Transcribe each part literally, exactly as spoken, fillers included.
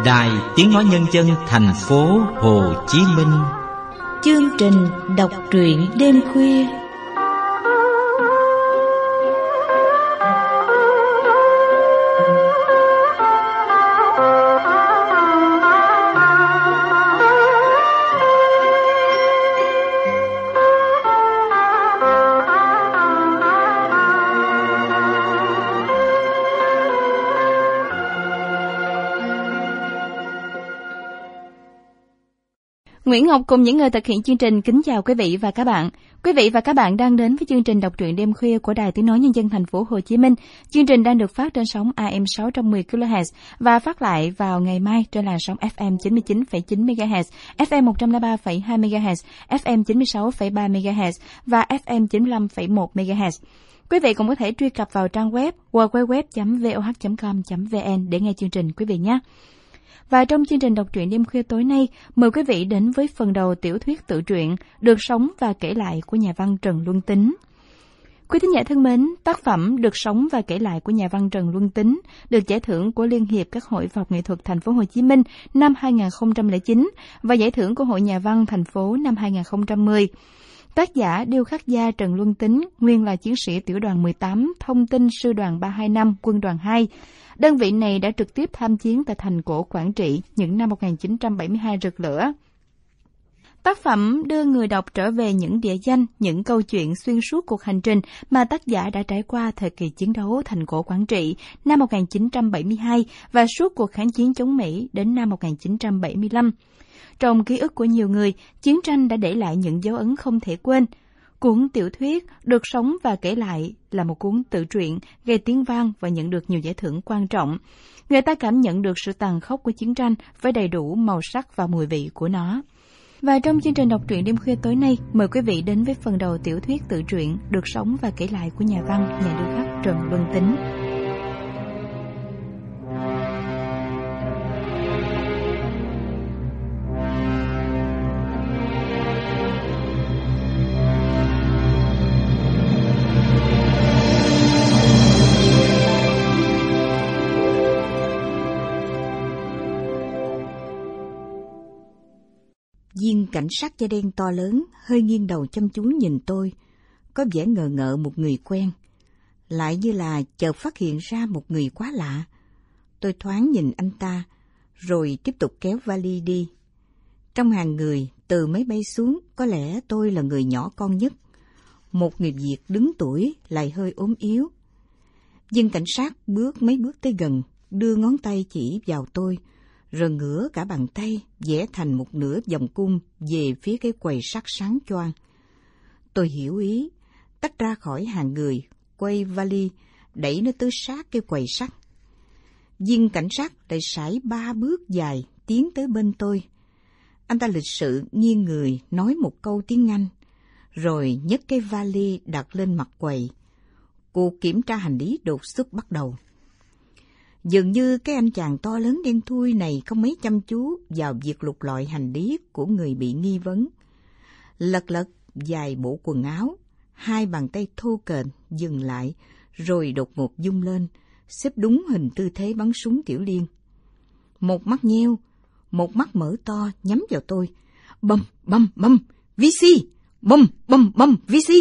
Đài Tiếng Nói Nhân dân thành phố Hồ Chí Minh. Chương trình đọc truyện đêm khuya. Nguyễn Ngọc cùng những người thực hiện chương trình kính chào quý vị và các bạn. Quý vị và các bạn đang đến với chương trình đọc truyện đêm khuya của Đài Tiếng Nói Nhân dân thành phố Hồ Chí Minh. Chương trình đang được phát trên sóng a em sáu trăm mười ki lô héc và phát lại vào ngày mai trên làn sóng ép em chín mươi chín phẩy chín mê ga héc, ép em một trăm lẻ ba phẩy hai mê ga héc, ép em chín mươi sáu phẩy ba mê ga héc và ép em chín mươi lăm phẩy một mê ga héc. Quý vị cũng có thể truy cập vào trang web w w w chấm v o h chấm com chấm v n để nghe chương trình quý vị nhé. Và trong chương trình đọc truyện đêm khuya tối nay, mời quý vị đến với phần đầu tiểu thuyết tự truyện Được sống và kể lại của nhà văn Trần Luân Tính. Quý thính giả thân mến, tác phẩm Được sống và kể lại của nhà văn Trần Luân Tính được giải thưởng của Liên hiệp các hội văn học nghệ thuật thành phố Hồ Chí Minh năm hai không không chín và giải thưởng của Hội Nhà văn thành phố năm hai không một không. Tác giả điêu khắc gia Trần Luân Tính, nguyên là chiến sĩ tiểu đoàn mười tám, thông tin sư đoàn ba hai năm, quân đoàn hai. Đơn vị này đã trực tiếp tham chiến tại thành cổ Quảng Trị những năm một nghìn chín trăm bảy mươi hai rực lửa. Tác phẩm đưa người đọc trở về những địa danh, những câu chuyện xuyên suốt cuộc hành trình mà tác giả đã trải qua thời kỳ chiến đấu thành cổ Quảng Trị năm một nghìn chín trăm bảy mươi hai và suốt cuộc kháng chiến chống Mỹ đến năm một nghìn chín trăm bảy mươi lăm. Trong ký ức của nhiều người, chiến tranh đã để lại những dấu ấn không thể quên. Cuốn tiểu thuyết Được sống và kể lại là một cuốn tự truyện gây tiếng vang và nhận được nhiều giải thưởng quan trọng. Người ta cảm nhận được sự tàn khốc của chiến tranh với đầy đủ màu sắc và mùi vị của nó. Và trong chương trình đọc truyện đêm khuya tối nay, mời quý vị đến với phần đầu tiểu thuyết tự truyện Được sống và kể lại của nhà văn, nhà điêu khắc Trần Luân Tính. Viên cảnh sát da đen to lớn hơi nghiêng đầu chăm chú nhìn tôi, có vẻ ngờ ngợ một người quen, lại như là chợt phát hiện ra một người quá lạ. Tôi thoáng nhìn anh ta, rồi tiếp tục kéo vali đi. Trong hàng người từ máy bay xuống, có lẽ tôi là người nhỏ con nhất. Một người Việt đứng tuổi lại hơi ốm yếu. Viên cảnh sát bước mấy bước tới gần, đưa ngón tay chỉ vào tôi, rồi ngửa cả bàn tay vẽ thành một nửa vòng cung về phía cái quầy sắt sáng choang. Tôi hiểu ý, tách ra khỏi hàng người, quay vali, đẩy nó tới sát cái quầy sắt. Viên cảnh sát lại sải ba bước dài tiến tới bên tôi. Anh ta lịch sự nghiêng người nói một câu tiếng Anh, rồi nhấc cái vali đặt lên mặt quầy. Cuộc kiểm tra hành lý đột xuất bắt đầu. Dường như cái anh chàng to lớn đen thui này không mấy chăm chú vào việc lục lọi hành lý của người bị nghi vấn. Lật lật vài bộ quần áo, hai bàn tay thô kệch dừng lại, rồi đột ngột vung lên, xếp đúng hình tư thế bắn súng tiểu liên. Một mắt nheo, một mắt mở to nhắm vào tôi. Bầm, bầm, bầm, vê xê! Bầm, bầm, bầm, vê xê!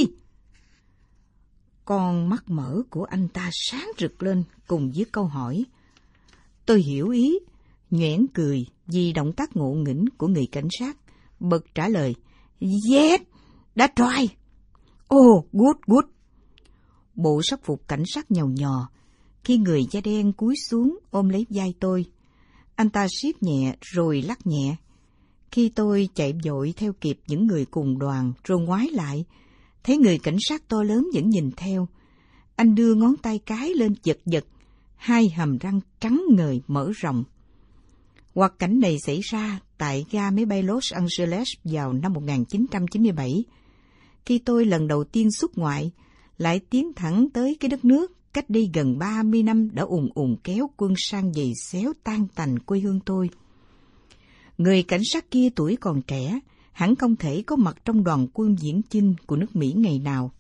Con mắt mở của anh ta sáng rực lên cùng với câu hỏi. Tôi hiểu ý, nhoẻn cười vì động tác ngộ nghĩnh của người cảnh sát, bật trả lời, Yes, đã try. Oh, good, good. Bộ sắc phục cảnh sát nhàu nhò, khi người da đen cúi xuống ôm lấy vai tôi. Anh ta siết nhẹ rồi lắc nhẹ. Khi tôi chạy vội theo kịp những người cùng đoàn rồi ngoái lại, thấy người cảnh sát to lớn vẫn nhìn theo. Anh đưa ngón tay cái lên giật giật, hai hàm răng trắng ngời mở rộng. Hoạt cảnh này xảy ra tại ga máy bay Los Angeles vào năm một nghìn chín trăm chín mươi bảy. Khi tôi lần đầu tiên xuất ngoại, lại tiến thẳng tới cái đất nước cách đây gần ba mươi năm đã ùn ùn kéo quân sang giày xéo tan tành quê hương tôi. Người cảnh sát kia tuổi còn trẻ, hẳn không thể có mặt trong đoàn quân viễn chinh của nước Mỹ ngày nào.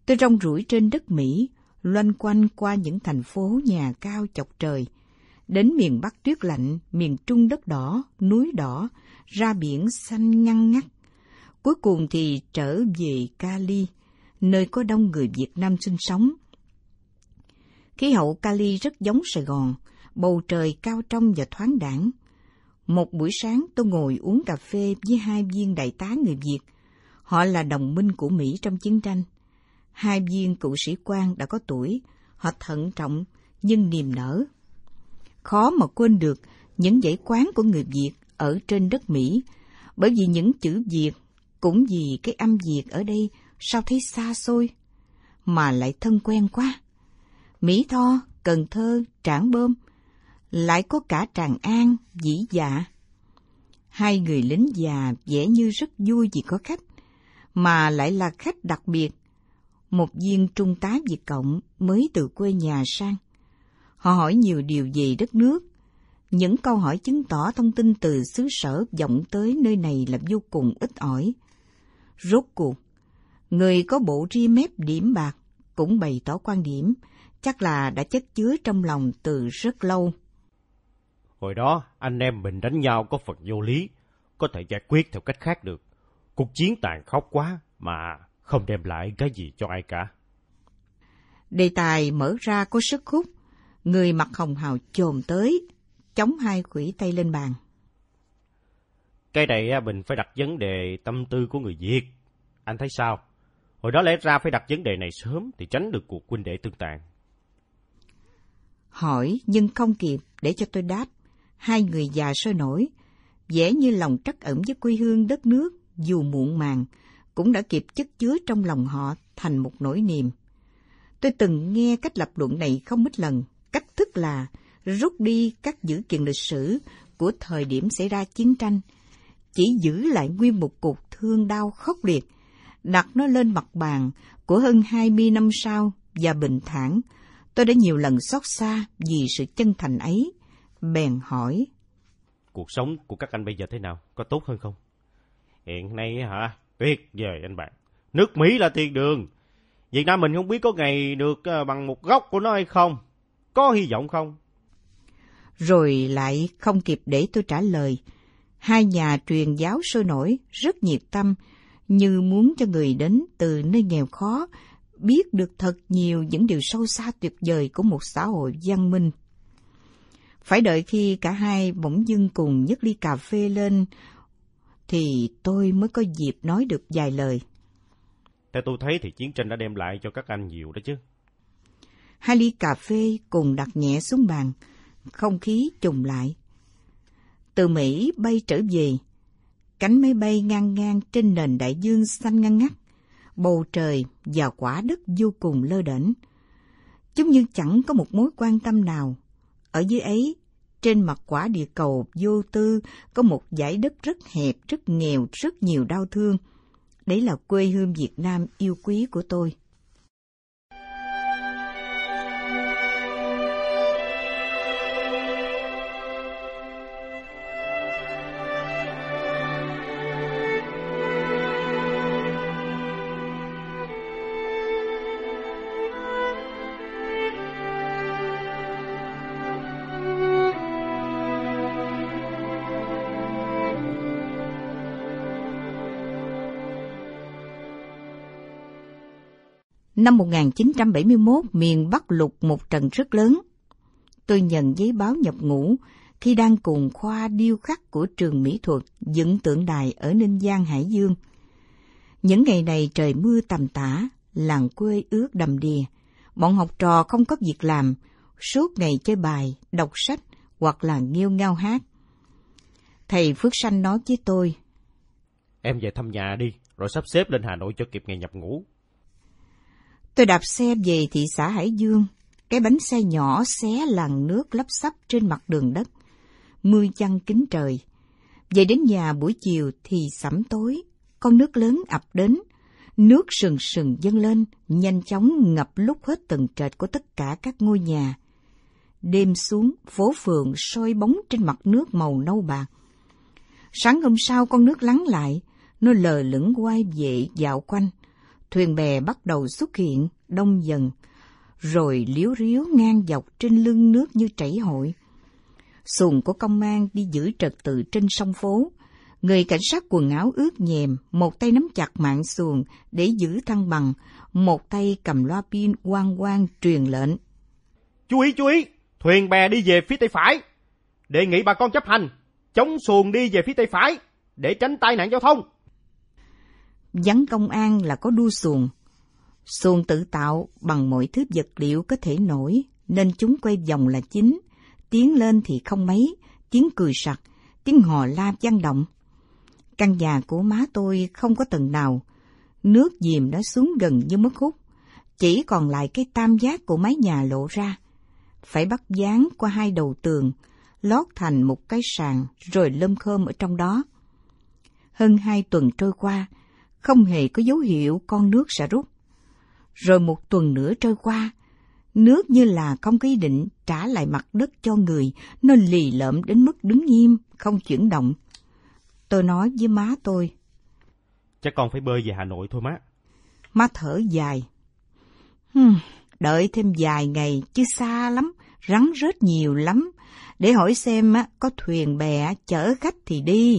Tôi rong ruổi trên đất Mỹ, loanh quanh qua những thành phố nhà cao chọc trời, đến miền Bắc tuyết lạnh, miền Trung đất đỏ, núi đỏ, ra biển xanh ngăn ngắt. Cuối cùng thì trở về Cali, nơi có đông người Việt Nam sinh sống. Khí hậu Cali rất giống Sài Gòn, bầu trời cao trong và thoáng đãng. Một buổi sáng tôi ngồi uống cà phê với hai viên đại tá người Việt. Họ là đồng minh của Mỹ trong chiến tranh. Hai viên cựu sĩ quan đã có tuổi, họ thận trọng nhưng niềm nở. Khó mà quên được những dãy quán của người Việt ở trên đất Mỹ, bởi vì những chữ Việt cũng vì cái âm Việt ở đây sao thấy xa xôi, mà lại thân quen quá. Mỹ Tho, Cần Thơ, Trảng Bom, lại có cả Tràng An, Dĩ Dạ. Hai người lính già vẻ như rất vui vì có khách, mà lại là khách đặc biệt. Một viên trung tá Việt Cộng mới từ quê nhà sang. Họ hỏi nhiều điều về đất nước. Những câu hỏi chứng tỏ thông tin từ xứ sở vọng tới nơi này là vô cùng ít ỏi. Rốt cuộc, người có bộ ria mép điểm bạc cũng bày tỏ quan điểm, chắc là đã chất chứa trong lòng từ rất lâu. Hồi đó, anh em mình đánh nhau có phần vô lý, có thể giải quyết theo cách khác được. Cuộc chiến tàn khốc quá mà không đem lại cái gì cho ai cả. Đề tài mở ra có sức hút, người mặc hồng hào chồm tới, chống hai khuỷu tay lên bàn. Cái này mình phải đặt vấn đề tâm tư của người Việt. Anh thấy sao? Hồi đó lẽ ra phải đặt vấn đề này sớm thì tránh được cuộc huynh đệ tương tàn. Hỏi nhưng không kịp để cho tôi đáp. Hai người già sôi nổi, vẻ như lòng trắc ẩn với quê hương đất nước, dù muộn màng, cũng đã kịp chất chứa trong lòng họ thành một nỗi niềm. Tôi từng nghe cách lập luận này không ít lần, cách thức là rút đi các dữ kiện lịch sử của thời điểm xảy ra chiến tranh, chỉ giữ lại nguyên một cuộc thương đau khốc liệt, đặt nó lên mặt bàn của hơn hai mươi năm sau và bình thản. Tôi đã nhiều lần xót xa vì sự chân thành ấy, bèn hỏi. Cuộc sống của các anh bây giờ thế nào? Có tốt hơn không? Hiện nay hả? Tuyệt vời anh bạn. Nước Mỹ là thiên đường. Việt Nam mình không biết có ngày được bằng một góc của nó hay không? Có hy vọng không? Rồi lại không kịp để tôi trả lời. Hai nhà truyền giáo sôi nổi, rất nhiệt tâm, như muốn cho người đến từ nơi nghèo khó biết được thật nhiều những điều sâu xa tuyệt vời của một xã hội văn minh. Phải đợi khi cả hai bỗng dưng cùng nhấc ly cà phê lên, thì tôi mới có dịp nói được vài lời. Theo tôi thấy thì chiến tranh đã đem lại cho các anh nhiều đó chứ. Hai ly cà phê cùng đặt nhẹ xuống bàn, không khí trùng lại. Từ Mỹ bay trở về, cánh máy bay ngang ngang trên nền đại dương xanh ngăn ngắt, bầu trời và quả đất vô cùng lơ đễnh. Chúng như chẳng có một mối quan tâm nào. Ở dưới ấy, trên mặt quả địa cầu vô tư, có một dải đất rất hẹp, rất nghèo, rất nhiều đau thương. Đấy là quê hương Việt Nam yêu quý của tôi. Năm một nghìn chín trăm bảy mươi mốt, miền Bắc lụt một trận rất lớn. Tôi nhận giấy báo nhập ngũ khi đang cùng khoa điêu khắc của trường mỹ thuật dựng tượng đài ở Ninh Giang, Hải Dương. Những ngày này trời mưa tầm tã, làng quê ướt đầm đìa. Bọn học trò không có việc làm, suốt ngày chơi bài, đọc sách hoặc là nghêu ngao hát. Thầy Phước Sanh nói với tôi. Em về thăm nhà đi, rồi sắp xếp lên Hà Nội cho kịp ngày nhập ngũ. Tôi đạp xe về thị xã Hải Dương, cái bánh xe nhỏ xé làn nước lấp xấp trên mặt đường đất, mưa giăng kín trời. Về đến nhà buổi chiều thì sẩm tối, con nước lớn ập đến, nước sừng sừng dâng lên, nhanh chóng ngập lúc hết tầng trệt của tất cả các ngôi nhà. Đêm xuống, phố phường soi bóng trên mặt nước màu nâu bạc. Sáng hôm sau con nước lắng lại, nó lờ lững quay về dạo quanh. thuyền bè bắt đầu xuất hiện, đông dần, rồi liếu riếu ngang dọc trên lưng nước như chảy hội. Xuồng của công an đi giữ trật tự trên sông phố. Người cảnh sát quần áo ướt nhèm, một tay nắm chặt mạn xuồng để giữ thăng bằng, một tay cầm loa pin oang oang truyền lệnh. Chú ý, chú ý, thuyền bè đi về phía tay phải. Đề nghị bà con chấp hành, chống xuồng đi về phía tay phải, để tránh tai nạn giao thông. Vắng công an là có đua xuồng. Xuồng tự tạo bằng mọi thứ vật liệu có thể nổi, nên chúng quay vòng là chính. Tiến lên thì không mấy, tiếng cười sặc, tiếng hò la vang động. Căn nhà của má tôi không có tầng nào, nước dìm đã xuống gần như mất hút, chỉ còn lại cái tam giác của mái nhà lộ ra. Phải bắt dán qua hai đầu tường, lót thành một cái sàn rồi lơm khơm ở trong đó. Hơn hai tuần trôi qua, không hề có dấu hiệu con nước sẽ rút. Rồi một tuần nữa trôi qua, nước như là không có ý định trả lại mặt đất cho người, nó lì lợm đến mức đứng im, không chuyển động. Tôi nói với má tôi, chắc con phải bơi về Hà Nội thôi má. Má thở dài. Hừm, đợi thêm vài ngày chứ xa lắm, rắn rết nhiều lắm. Để hỏi xem có thuyền bè chở khách thì đi.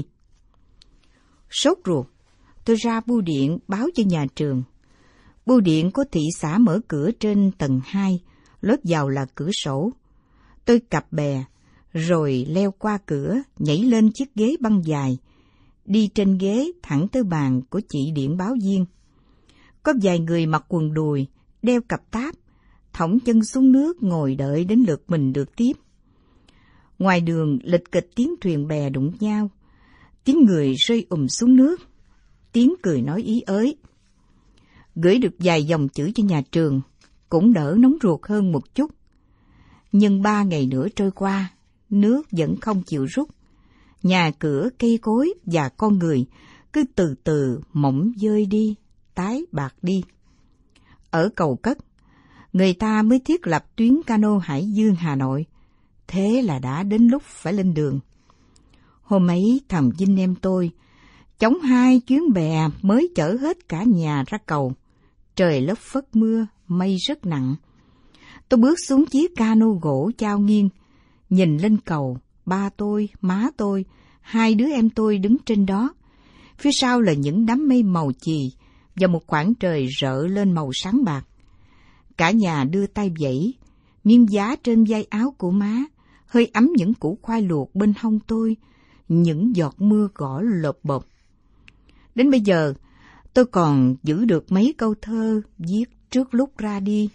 Sốt ruột, tôi ra bưu điện báo cho nhà trường. Bưu điện của thị xã mở cửa trên tầng hai, lối vào là cửa sổ. Tôi cặp bè, rồi leo qua cửa, nhảy lên chiếc ghế băng dài, đi trên ghế thẳng tới bàn của chị điện báo viên. Có vài người mặc quần đùi, đeo cặp táp, thõng chân xuống nước ngồi đợi đến lượt mình được tiếp. Ngoài đường lịch kịch tiếng thuyền bè đụng nhau, tiếng người rơi ùm xuống nước, tiếng cười nói ý ới. Gửi được vài dòng chữ cho nhà trường, cũng đỡ nóng ruột hơn một chút. Nhưng ba ngày nữa trôi qua, nước vẫn không chịu rút. Nhà cửa, cây cối và con người cứ từ từ mỏng dơi đi, tái bạc đi. Ở Cầu Cất, người ta mới thiết lập tuyến cano Hải Dương Hà Nội. Thế là đã đến lúc phải lên đường. Hôm ấy thằng Vinh em tôi chống hai chuyến bè mới chở hết cả nhà ra cầu. Trời lất phất mưa, mây rất nặng. Tôi bước xuống chiếc cano gỗ chao nghiêng, nhìn lên cầu, ba tôi, má tôi, hai đứa em tôi đứng trên đó. Phía sau là những đám mây màu chì và một khoảng trời rỡ lên màu sáng bạc. Cả nhà đưa tay vẫy, miếng giá trên vai áo của má, hơi ấm những củ khoai luộc bên hông tôi, những giọt mưa gõ lộp bộp. Đến bây giờ, tôi còn giữ được mấy câu thơ viết trước lúc ra đi.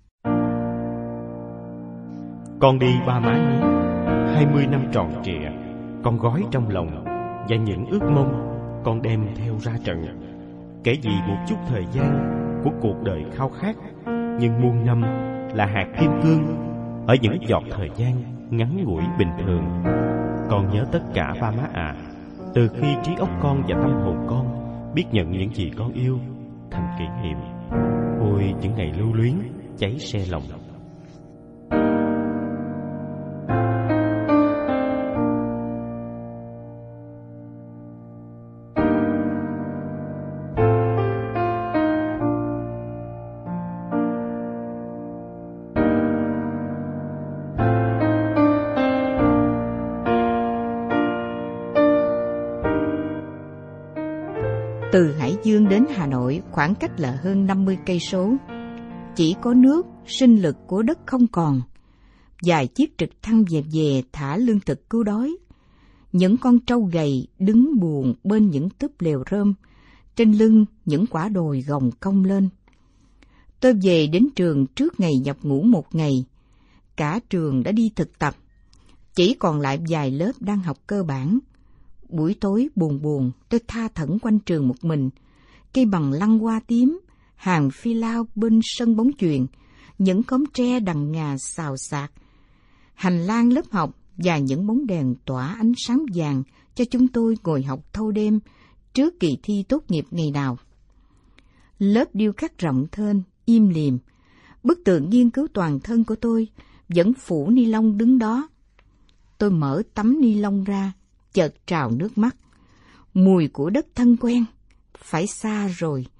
Con đi ba má nhé, hai mươi năm tròn trịa, con gói trong lòng, và những ước mong con đem theo ra trận. Kể gì một chút thời gian của cuộc đời khao khát, nhưng muôn năm là hạt kim cương ở những giọt thời gian ngắn ngủi bình thường. Con nhớ tất cả ba má à, từ khi trí óc con và tâm hồn con biết nhận những gì con yêu thành kỷ niệm. Ôi những ngày lưu luyến cháy xe lòng. Từ Hải Dương đến Hà Nội khoảng cách là hơn năm mươi cây số. Chỉ có nước, sinh lực của đất không còn. Vài chiếc trực thăng về về thả lương thực cứu đói. Những con trâu gầy đứng buồn bên những túp lều rơm, trên lưng những quả đồi gồng cong lên. Tôi về đến trường trước ngày nhập ngũ một ngày. Cả trường đã đi thực tập. Chỉ còn lại vài lớp đang học cơ bản. Buổi tối buồn buồn, tôi tha thẩn quanh trường một mình. Cây bằng lăng hoa tím, hàng phi lao bên sân bóng chuyền, những khóm tre đằng ngà xào xạc, hành lang lớp học và những bóng đèn tỏa ánh sáng vàng cho chúng tôi ngồi học thâu đêm trước kỳ thi tốt nghiệp ngày nào. Lớp điêu khắc rộng thênh, im lìm, bức tượng nghiên cứu toàn thân của tôi vẫn phủ ni lông đứng đó. Tôi mở tấm ni lông ra, chợt trào nước mắt. Mùi của đất thân quen, phải xa rồi,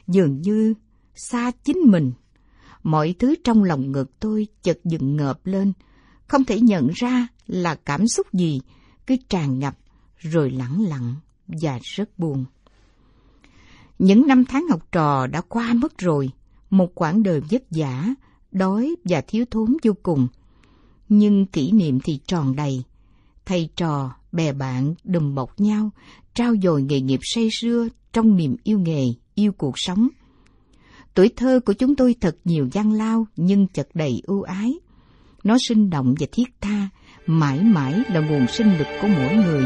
dường như xa chính mình. Mọi thứ trong lòng ngực tôi chợt dựng ngợp lên, không thể nhận ra là cảm xúc gì, cứ tràn ngập rồi lẳng lặng và rất buồn. Những năm tháng học trò đã qua mất rồi, một quãng đời vất vả, đói và thiếu thốn vô cùng. Nhưng kỷ niệm thì tròn đầy. Thầy trò, bè bạn đùm bọc nhau, trao dồi nghề nghiệp say sưa trong niềm yêu nghề, yêu cuộc sống. Tuổi thơ của chúng tôi thật nhiều gian lao nhưng chật đầy ưu ái. Nó sinh động và thiết tha, mãi mãi là nguồn sinh lực của mỗi người.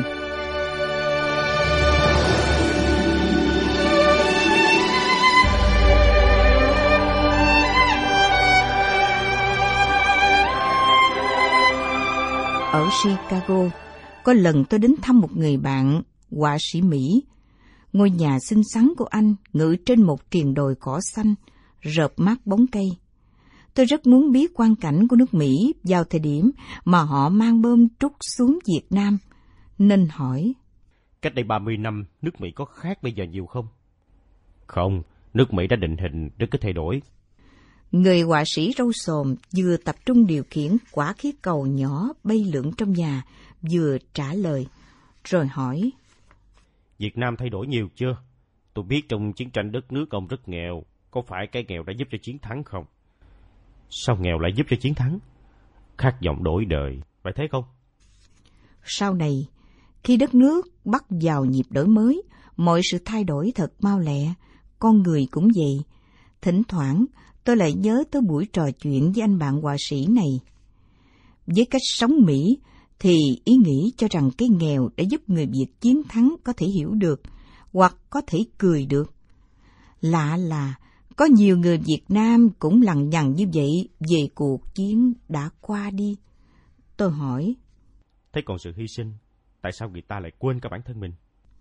Ở Chicago, có lần tôi đến thăm một người bạn, họa sĩ Mỹ. Ngôi nhà xinh xắn của anh ngự trên một triền đồi cỏ xanh, rợp mát bóng cây. Tôi rất muốn biết quang cảnh của nước Mỹ vào thời điểm mà họ mang bom trút xuống Việt Nam, nên hỏi. Cách đây ba mươi năm, nước Mỹ có khác bây giờ nhiều không? Không, nước Mỹ đã định hình, rất có thay đổi. Người họa sĩ râu xồm vừa tập trung điều khiển quả khí cầu nhỏ bay lượn trong nhà, vừa trả lời, rồi hỏi. Việt Nam thay đổi nhiều chưa? Tôi biết trong chiến tranh đất nước ông rất nghèo, có phải cái nghèo đã giúp cho chiến thắng không? Sao nghèo lại giúp cho chiến thắng? Khát vọng đổi đời, phải thế không? Sau này, khi đất nước bắt vào nhịp đổi mới, mọi sự thay đổi thật mau lẹ, con người cũng vậy. Thỉnh thoảng, tôi lại nhớ tới buổi trò chuyện với anh bạn họa sĩ này. Với cách sống Mỹ, thì ý nghĩ cho rằng cái nghèo đã giúp người Việt chiến thắng có thể hiểu được, hoặc có thể cười được. Lạ là, có nhiều người Việt Nam cũng lằng nhằng như vậy về cuộc chiến đã qua đi. Tôi hỏi. Thế còn sự hy sinh, tại sao người ta lại quên cả bản thân mình?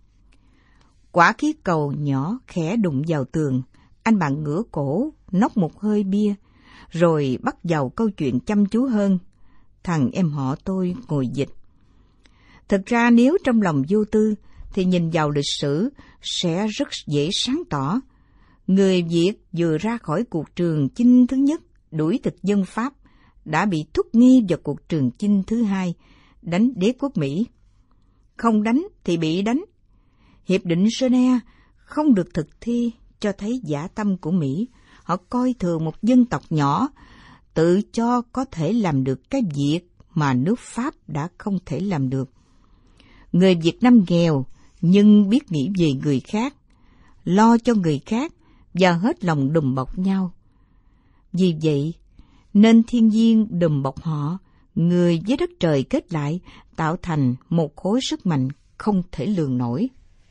Quả khí cầu nhỏ khẽ đụng vào tường, anh bạn ngửa cổ, nốc một hơi bia, rồi bắt đầu câu chuyện chăm chú hơn. Thằng em họ tôi ngồi dịch. Thực ra nếu trong lòng vô tư, thì nhìn vào lịch sử sẽ rất dễ sáng tỏ. Người Việt vừa ra khỏi cuộc trường chinh thứ nhất, đuổi thực dân Pháp, đã bị thúc nghi vào cuộc trường chinh thứ hai, đánh đế quốc Mỹ. Không đánh thì bị đánh. Hiệp định Geneva không được thực thi, cho thấy dã tâm của Mỹ. Họ coi thường một dân tộc nhỏ, tự cho có thể làm được cái việc mà nước Pháp đã không thể làm được. Người Việt Nam nghèo, nhưng biết nghĩ về người khác, lo cho người khác và hết lòng đùm bọc nhau. Vì vậy, nên thiên nhiên đùm bọc họ, người với đất trời kết lại, tạo thành một khối sức mạnh không thể lường nổi.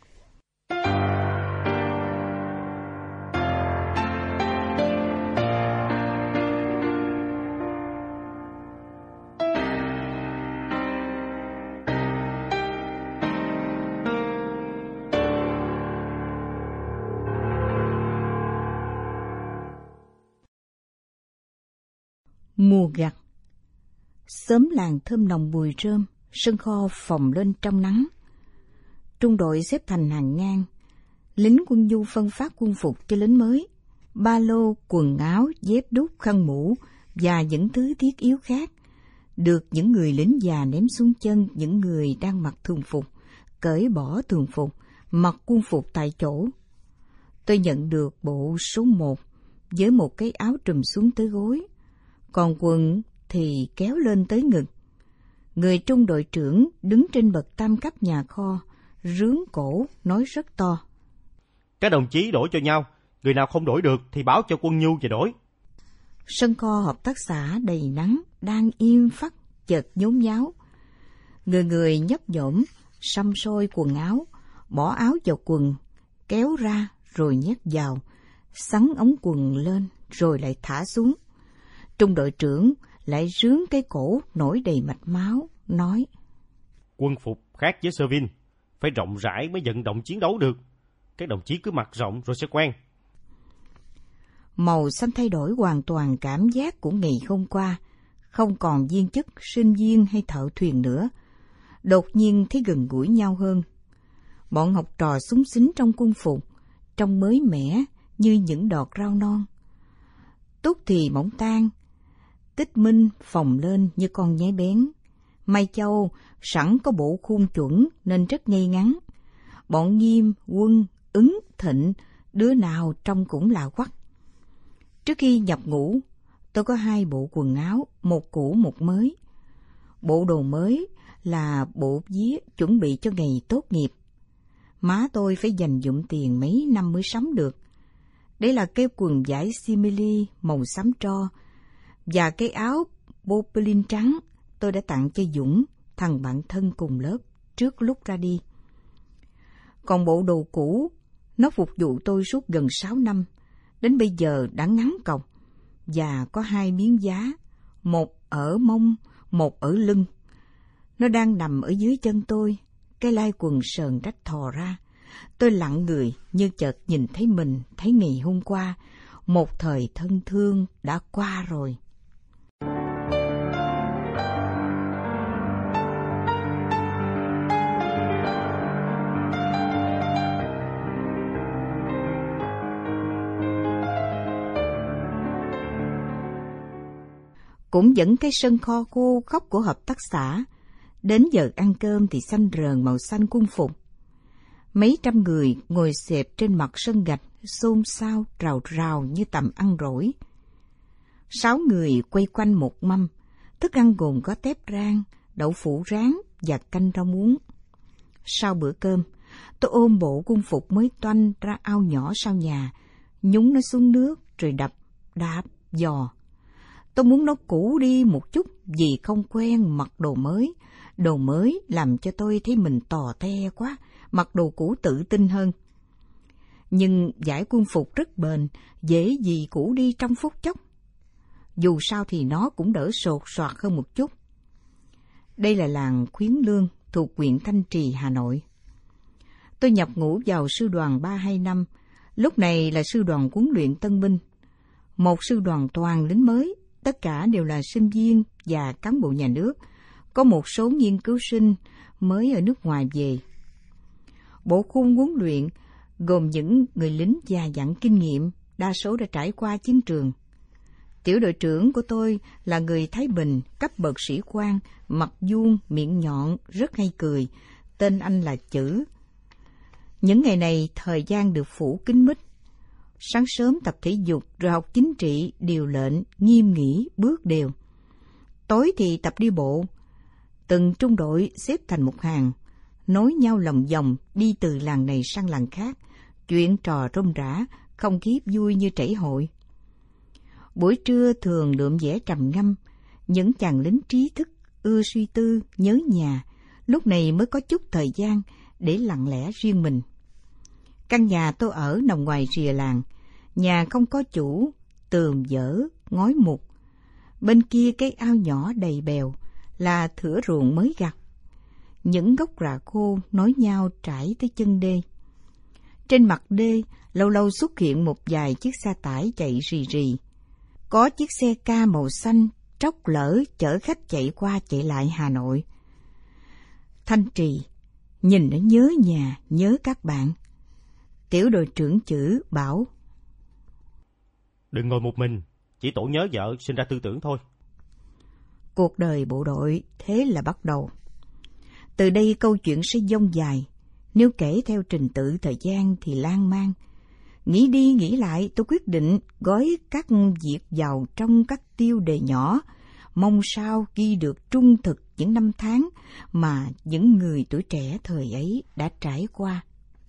Mùa gặt. Xóm làng thơm nồng mùi rơm, sân kho phồng lên trong nắng. Trung đội xếp thành hàng ngang, lính quân du phân phát quân phục cho lính mới, ba lô, quần áo, dép đúc, khăn mũ và những thứ thiết yếu khác được những người lính già ném xuống chân những người đang mặc thường phục, cởi bỏ thường phục, mặc quân phục tại chỗ. Tôi nhận được bộ số một với một cái áo trùm xuống tới gối, còn quần thì kéo lên tới ngực. Người trung đội trưởng đứng trên bậc tam cấp nhà kho, rướn cổ, nói rất to. Các đồng chí đổi cho nhau, người nào không đổi được thì báo cho quân nhu và đổi. Sân kho hợp tác xã đầy nắng, đang im phắt, chợt nhốn nháo. Người người nhấp nhổm, xăm soi quần áo, bỏ áo vào quần, kéo ra rồi nhét vào, xắn ống quần lên rồi lại thả xuống. Trung đội trưởng lại rướn cái cổ nổi đầy mạch máu, nói. Quân phục khác với sơ vin, phải rộng rãi mới vận động chiến đấu được. Các đồng chí cứ mặc rộng rồi sẽ quen. Màu xanh thay đổi hoàn toàn cảm giác của ngày hôm qua, không còn viên chức, sinh viên hay thợ thuyền nữa. Đột nhiên thấy gần gũi nhau hơn. Bọn học trò xúng xính trong quân phục, trông mới mẻ, như những đọt rau non. Túc thì mỏng tan, Tích Minh phồng lên như con nhái bén. Mai Châu sẵn có bộ khuôn chuẩn nên rất ngay ngắn. Bọn Nghiêm, Quân, Ứng, Thịnh, đứa nào trông cũng lạ quắc. Trước khi nhập ngũ, tôi có hai bộ quần áo, một cũ một mới. Bộ đồ mới là bộ vía chuẩn bị cho ngày tốt nghiệp. Má tôi phải dành dụm tiền mấy năm mới sắm được. Đấy là cái quần vải simili màu xám tro và cái áo poplin trắng tôi đã tặng cho Dũng, thằng bạn thân cùng lớp, trước lúc ra đi. Còn bộ đồ cũ, nó phục vụ tôi suốt gần sáu năm, đến bây giờ đã ngắn còng, và có hai miếng giá, một ở mông, một ở lưng. Nó đang nằm ở dưới chân tôi, cái lai quần sờn rách thò ra. Tôi lặng người như chợt nhìn thấy mình, thấy ngày hôm qua, một thời thân thương đã qua rồi. Cũng dẫn cái sân kho khô khóc của hợp tác xã. Đến giờ ăn cơm thì xanh rờn màu xanh quân phục. Mấy trăm người ngồi xẹp trên mặt sân gạch, xôn xao rào rào như tầm ăn rỗi. Sáu người quay quanh một mâm, thức ăn gồm có tép rang, đậu phụ rán và canh rau muống. Sau bữa cơm, tôi ôm bộ quân phục mới toanh ra ao nhỏ sau nhà, nhúng nó xuống nước rồi đập, đạp, dò. Tôi muốn nó cũ đi một chút vì không quen mặc đồ mới. Đồ mới làm cho tôi thấy mình tò te quá, mặc đồ cũ tự tin hơn. Nhưng vải quân phục rất bền, dễ gì cũ đi trong phút chốc. Dù sao thì nó cũng đỡ sột soạt hơn một chút. Đây là làng Khuyến Lương thuộc huyện Thanh Trì, Hà Nội. Tôi nhập ngũ vào sư đoàn ba hai năm, lúc này là sư đoàn huấn luyện tân binh. Một sư đoàn toàn lính mới, tất cả đều là sinh viên và cán bộ nhà nước, có một số nghiên cứu sinh mới ở nước ngoài về. Bộ khung huấn luyện gồm những người lính già dặn kinh nghiệm, đa số đã trải qua chiến trường. Tiểu đội trưởng của tôi là người Thái Bình, cấp bậc sĩ quan, mặt vuông, miệng nhọn, rất hay cười. Tên anh là Chữ. Những ngày này thời gian được phủ kín mít. Sáng sớm tập thể dục rồi học chính trị, điều lệnh, nghiêm nghỉ, bước đều. Tối thì tập đi bộ. Từng trung đội xếp thành một hàng, nối nhau lòng vòng đi từ làng này sang làng khác, chuyện trò rôm rả, không khí vui như trảy hội. Buổi trưa thường lượm vẽ trầm ngâm, những chàng lính trí thức ưa suy tư, nhớ nhà, lúc này mới có chút thời gian để lặng lẽ riêng mình. Căn nhà tôi ở nằm ngoài rìa làng, nhà không có chủ, tường dở, ngói mục. Bên kia cái ao nhỏ đầy bèo là thửa ruộng mới gặt. Những gốc rạ khô nối nhau trải tới chân đê. Trên mặt đê lâu lâu xuất hiện một vài chiếc xe tải chạy rì rì. Có chiếc xe ca màu xanh tróc lỡ chở khách chạy qua chạy lại Hà Nội. Thanh Trì, nhìn nó nhớ nhà, nhớ các bạn. Tiểu đội trưởng Chữ bảo: Đừng ngồi một mình, chỉ tổ nhớ vợ sinh ra tư tưởng thôi. Cuộc đời bộ đội thế là bắt đầu. Từ đây câu chuyện sẽ dông dài, nếu kể theo trình tự thời gian thì lan man. Nghĩ đi nghĩ lại, tôi quyết định gói các việc vào trong các tiêu đề nhỏ, mong sao ghi được trung thực những năm tháng mà những người tuổi trẻ thời ấy đã trải qua.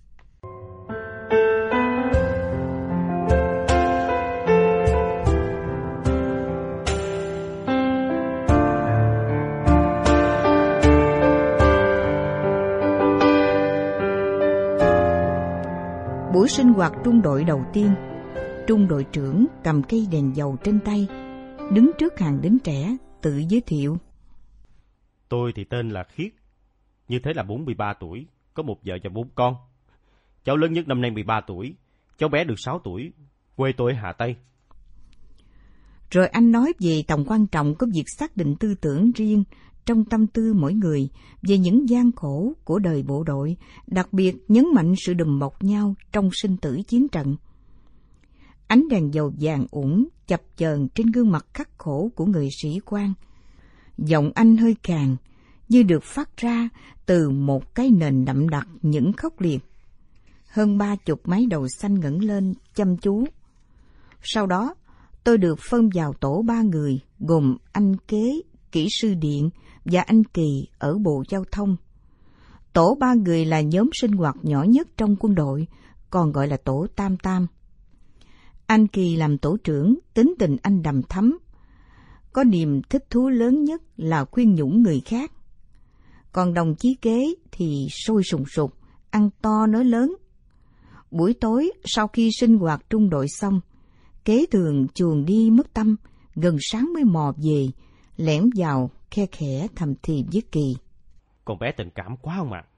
Buổi sinh hoạt trung đội đầu tiên, trung đội trưởng cầm cây đèn dầu trên tay, đứng trước hàng lính trẻ, tự giới thiệu. Tôi thì tên là Khiết, như thế là bốn mươi ba tuổi, có một vợ và bốn con. Cháu lớn nhất năm nay mười ba tuổi, cháu bé được sáu tuổi, quê tôi ở Hà Tây. Rồi anh nói về tầm quan trọng của việc xác định tư tưởng riêng trong tâm tư mỗi người, về những gian khổ của đời bộ đội, đặc biệt nhấn mạnh sự đùm bọc nhau trong sinh tử chiến trận. Ánh đèn dầu vàng ủng chập chờn trên gương mặt khắc khổ của người sĩ quan. Giọng anh hơi khàn, như được phát ra từ một cái nền đậm đặc những khốc liệt. Hơn ba chục mái đầu xanh ngẩng lên chăm chú. Sau đó, tôi được phân vào tổ ba người, gồm anh Kế, kỹ sư điện và anh Kỳ ở Bộ Giao thông. Tổ ba người là nhóm sinh hoạt nhỏ nhất trong quân đội, còn gọi là tổ Tam Tam. Anh Kỳ làm tổ trưởng, tính tình anh đằm thắm. Có niềm thích thú lớn nhất là khuyên nhủ người khác. Còn đồng chí Kế thì sôi sùng sục, ăn to nói lớn. Buổi tối sau khi sinh hoạt trung đội xong, Kế thường chuồn đi mất tâm, gần sáng mới mò về, lẻn vào khe khẽ thầm thì với Kỳ. Con bé tình cảm quá không ạ?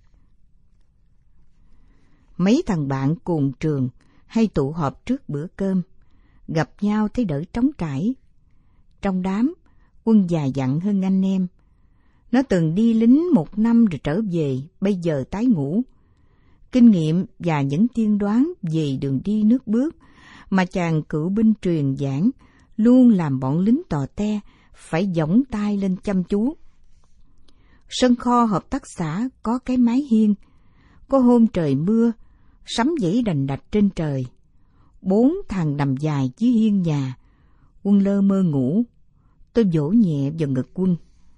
Mấy thằng bạn cùng trường hay tụ họp trước bữa cơm, gặp nhau thấy đỡ trống trải. Trong đám, Quân già dặn hơn anh em. Nó từng đi lính một năm rồi trở về, bây giờ tái ngũ. Kinh nghiệm và những tiên đoán về đường đi nước bước mà chàng cựu binh truyền giảng luôn làm bọn lính tò te phải giỏng tay lên chăm chú. Sân kho hợp tác xã có cái mái hiên. Có hôm trời mưa, sấm dãy đành đạch trên trời. Bốn thằng nằm dài dưới hiên nhà. Quân lơ mơ ngủ. Tôi vỗ nhẹ vào ngực Quân.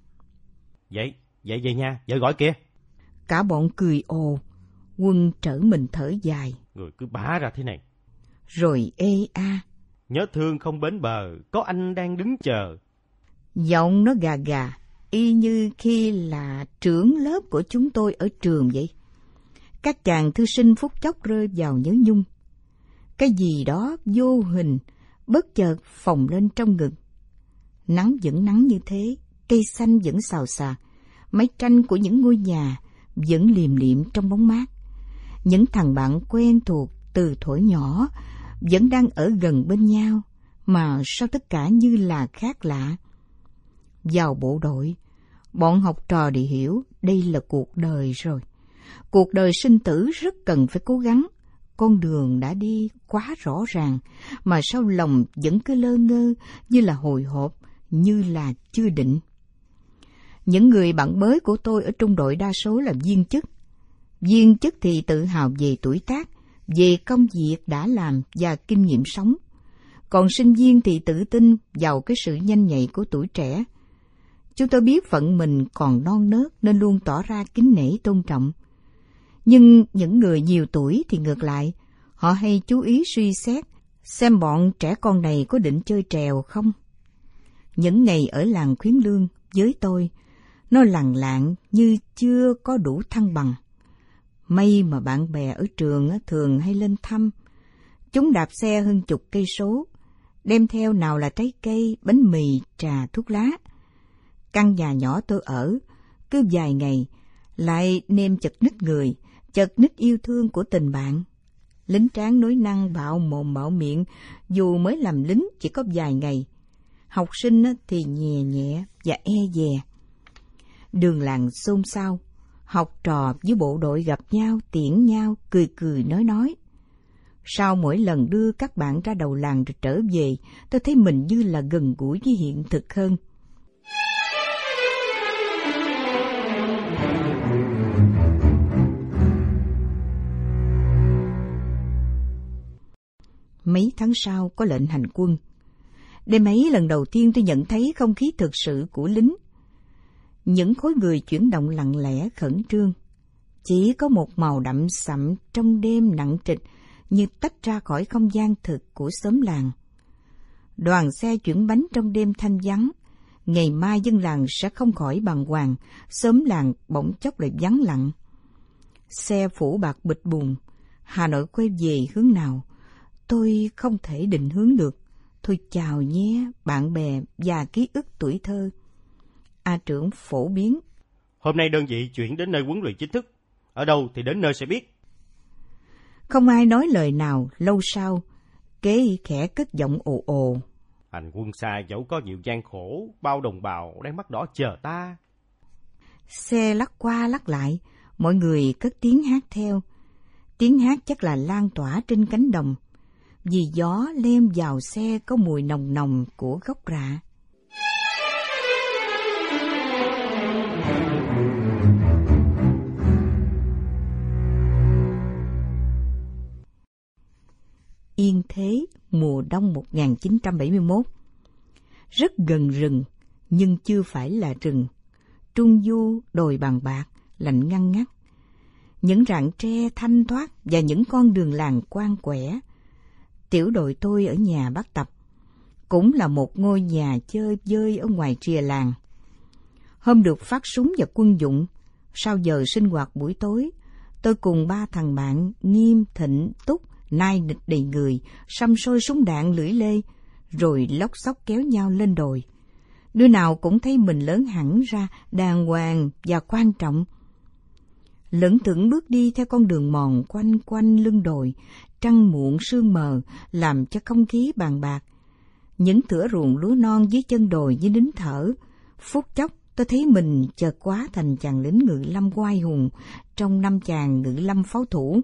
Vậy, vậy về nha, vợ gọi kìa. Cả bọn cười ồ. Quân trở mình thở dài. Người cứ bá ra thế này. Rồi ê a. Nhớ thương không bến bờ, có anh đang đứng chờ. Giọng nó gà gà, y như khi là trưởng lớp của chúng tôi ở trường vậy. Các chàng thư sinh phút chốc rơi vào nhớ nhung. Cái gì đó vô hình, bất chợt phồng lên trong ngực. Nắng vẫn nắng như thế, cây xanh vẫn xào xạc, mái tranh của những ngôi nhà vẫn liềm liệm trong bóng mát. Những thằng bạn quen thuộc từ thuở nhỏ vẫn đang ở gần bên nhau, mà sao tất cả như là khác lạ. Vào bộ đội, bọn học trò đều hiểu đây là cuộc đời rồi. Cuộc đời sinh tử rất cần phải cố gắng. Con đường đã đi quá rõ ràng, mà sao lòng vẫn cứ lơ ngơ, như là hồi hộp, như là chưa định. Những người bạn mới của tôi ở trung đội đa số là viên chức. Viên chức thì tự hào về tuổi tác, về công việc đã làm và kinh nghiệm sống. Còn sinh viên thì tự tin vào cái sự nhanh nhạy của tuổi trẻ. Chúng tôi biết phận mình còn non nớt nên luôn tỏ ra kính nể tôn trọng. Nhưng những người nhiều tuổi thì ngược lại, họ hay chú ý suy xét xem bọn trẻ con này có định chơi trèo không. Những ngày ở làng Khuyến Lương với tôi, nó lằng lạng như chưa có đủ thăng bằng. May mà bạn bè ở trường thường hay lên thăm. Chúng đạp xe hơn chục cây số, đem theo nào là trái cây, bánh mì, trà, thuốc lá. Căn nhà nhỏ tôi ở, cứ vài ngày, lại nêm chật ních người, chật ních yêu thương của tình bạn. Lính tráng nói năng bạo mồm bạo miệng, dù mới làm lính chỉ có vài ngày. Học sinh thì nhẹ nhẹ và e dè. Đường làng xôn xao, học trò với bộ đội gặp nhau, tiễn nhau, cười cười nói nói. Sau mỗi lần đưa các bạn ra đầu làng rồi trở về, tôi thấy mình như là gần gũi với hiện thực hơn. Mấy tháng sau có lệnh hành quân. Đêm ấy lần đầu tiên tôi nhận thấy không khí thực sự của lính. Những khối người chuyển động lặng lẽ khẩn trương. Chỉ có một màu đậm sậm trong đêm nặng trịch như tách ra khỏi không gian thực của xóm làng. Đoàn xe chuyển bánh trong đêm thanh vắng. Ngày mai dân làng sẽ không khỏi bàng hoàng, xóm làng bỗng chốc lại vắng lặng. Xe phủ bạc bịch bùn, Hà Nội quay về hướng nào? Tôi không thể định hướng được. Thôi chào nhé, bạn bè và ký ức tuổi thơ. A trưởng phổ biến. Hôm nay đơn vị chuyển đến nơi huấn luyện chính thức. Ở đâu thì đến nơi sẽ biết. Không ai nói lời nào. Lâu sau, Kế khẽ cất giọng ồ ồ. Hành quân xa dẫu có nhiều gian khổ, bao đồng bào đang mắt đỏ chờ ta. Xe lắc qua lắc lại, mọi người cất tiếng hát theo. Tiếng hát chắc là lan tỏa trên cánh đồng. vì gió lem vào xe có mùi nồng nồng của gốc rạ. Yên Thế, mùa đông một nghìn chín trăm bảy mươi mốt. Rất gần rừng, nhưng chưa phải là rừng. Trung du, đồi bàn bạc, lạnh ngăn ngắt. Những rặng tre thanh thoát và những con đường làng quang quẻ. Tiểu đội tôi ở nhà bắt tập, cũng là một ngôi nhà chơi vơi ở ngoài rìa làng. Hôm được phát súng và quân dụng, sau giờ sinh hoạt buổi tối, tôi cùng ba thằng bạn Nghiêm, Thịnh, Túc, nai nịch đầy người, săm soi súng đạn lưỡi lê, rồi lóc xóc kéo nhau lên đồi. Đứa nào cũng thấy mình lớn hẳn ra, đàng hoàng và quan trọng. Lững thững bước đi theo con đường mòn quanh quanh lưng đồi, trăng muộn sương mờ làm cho không khí bàn bạc. Những thửa ruộng lúa non dưới chân đồi như nín thở. Phút chốc tôi thấy mình chợt quá thành chàng lính ngự lâm oai hùng trong năm chàng ngự lâm pháo thủ.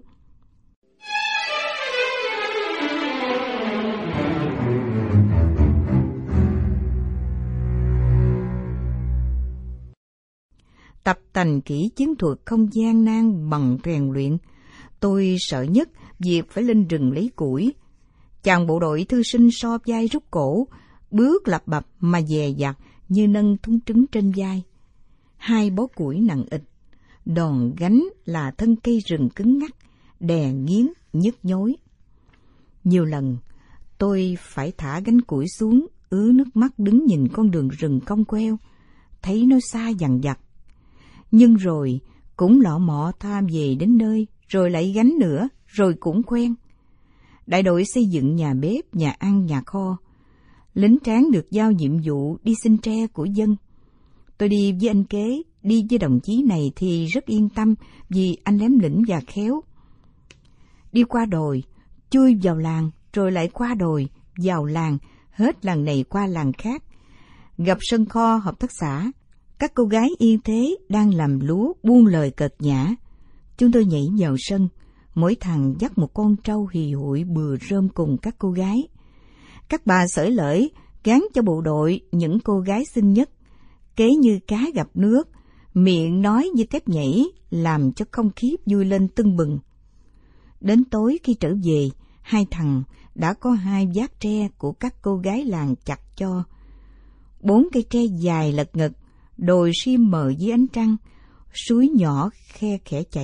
Tập tành kỹ chiến thuật không gian nan bằng rèn luyện. Tôi sợ nhất việc phải lên rừng lấy củi. Chàng bộ đội thư sinh so vai rút cổ, bước lập bập mà dè dặt như nâng thúng trứng trên vai. Hai bó củi nặng ịch, đòn gánh là thân cây rừng cứng ngắc, đè nghiến, nhức nhối. Nhiều lần, tôi phải thả gánh củi xuống, ứa nước mắt đứng nhìn con đường rừng cong queo, thấy nó xa dằng dặc. Nhưng rồi, cũng lọ mọ tham về đến nơi, rồi lại gánh nữa, rồi cũng quen. Đại đội xây dựng nhà bếp, nhà ăn, nhà kho. Lính tráng được giao nhiệm vụ đi xin tre của dân. Tôi đi với anh kế, đi với đồng chí này thì rất yên tâm vì anh lém lĩnh và khéo. Đi qua đồi, chui vào làng, rồi lại qua đồi, vào làng, hết làng này qua làng khác. Gặp sân kho hợp tác xã, các cô gái Yên Thế đang làm lúa buông lời cợt nhã. Chúng tôi nhảy vào sân, mỗi thằng dắt một con trâu hì hụi bừa rơm cùng các cô gái. Các bà xởi lởi gán cho bộ đội những cô gái xinh nhất, kế như cá gặp nước, miệng nói như tép nhảy, làm cho không khí vui lên tưng bừng. Đến tối khi trở về, hai thằng đã có hai vác tre của các cô gái làng chặt cho. Bốn cây tre dài lật ngực, đồi sim mờ dưới ánh trăng, suối nhỏ khe khẽ chảy.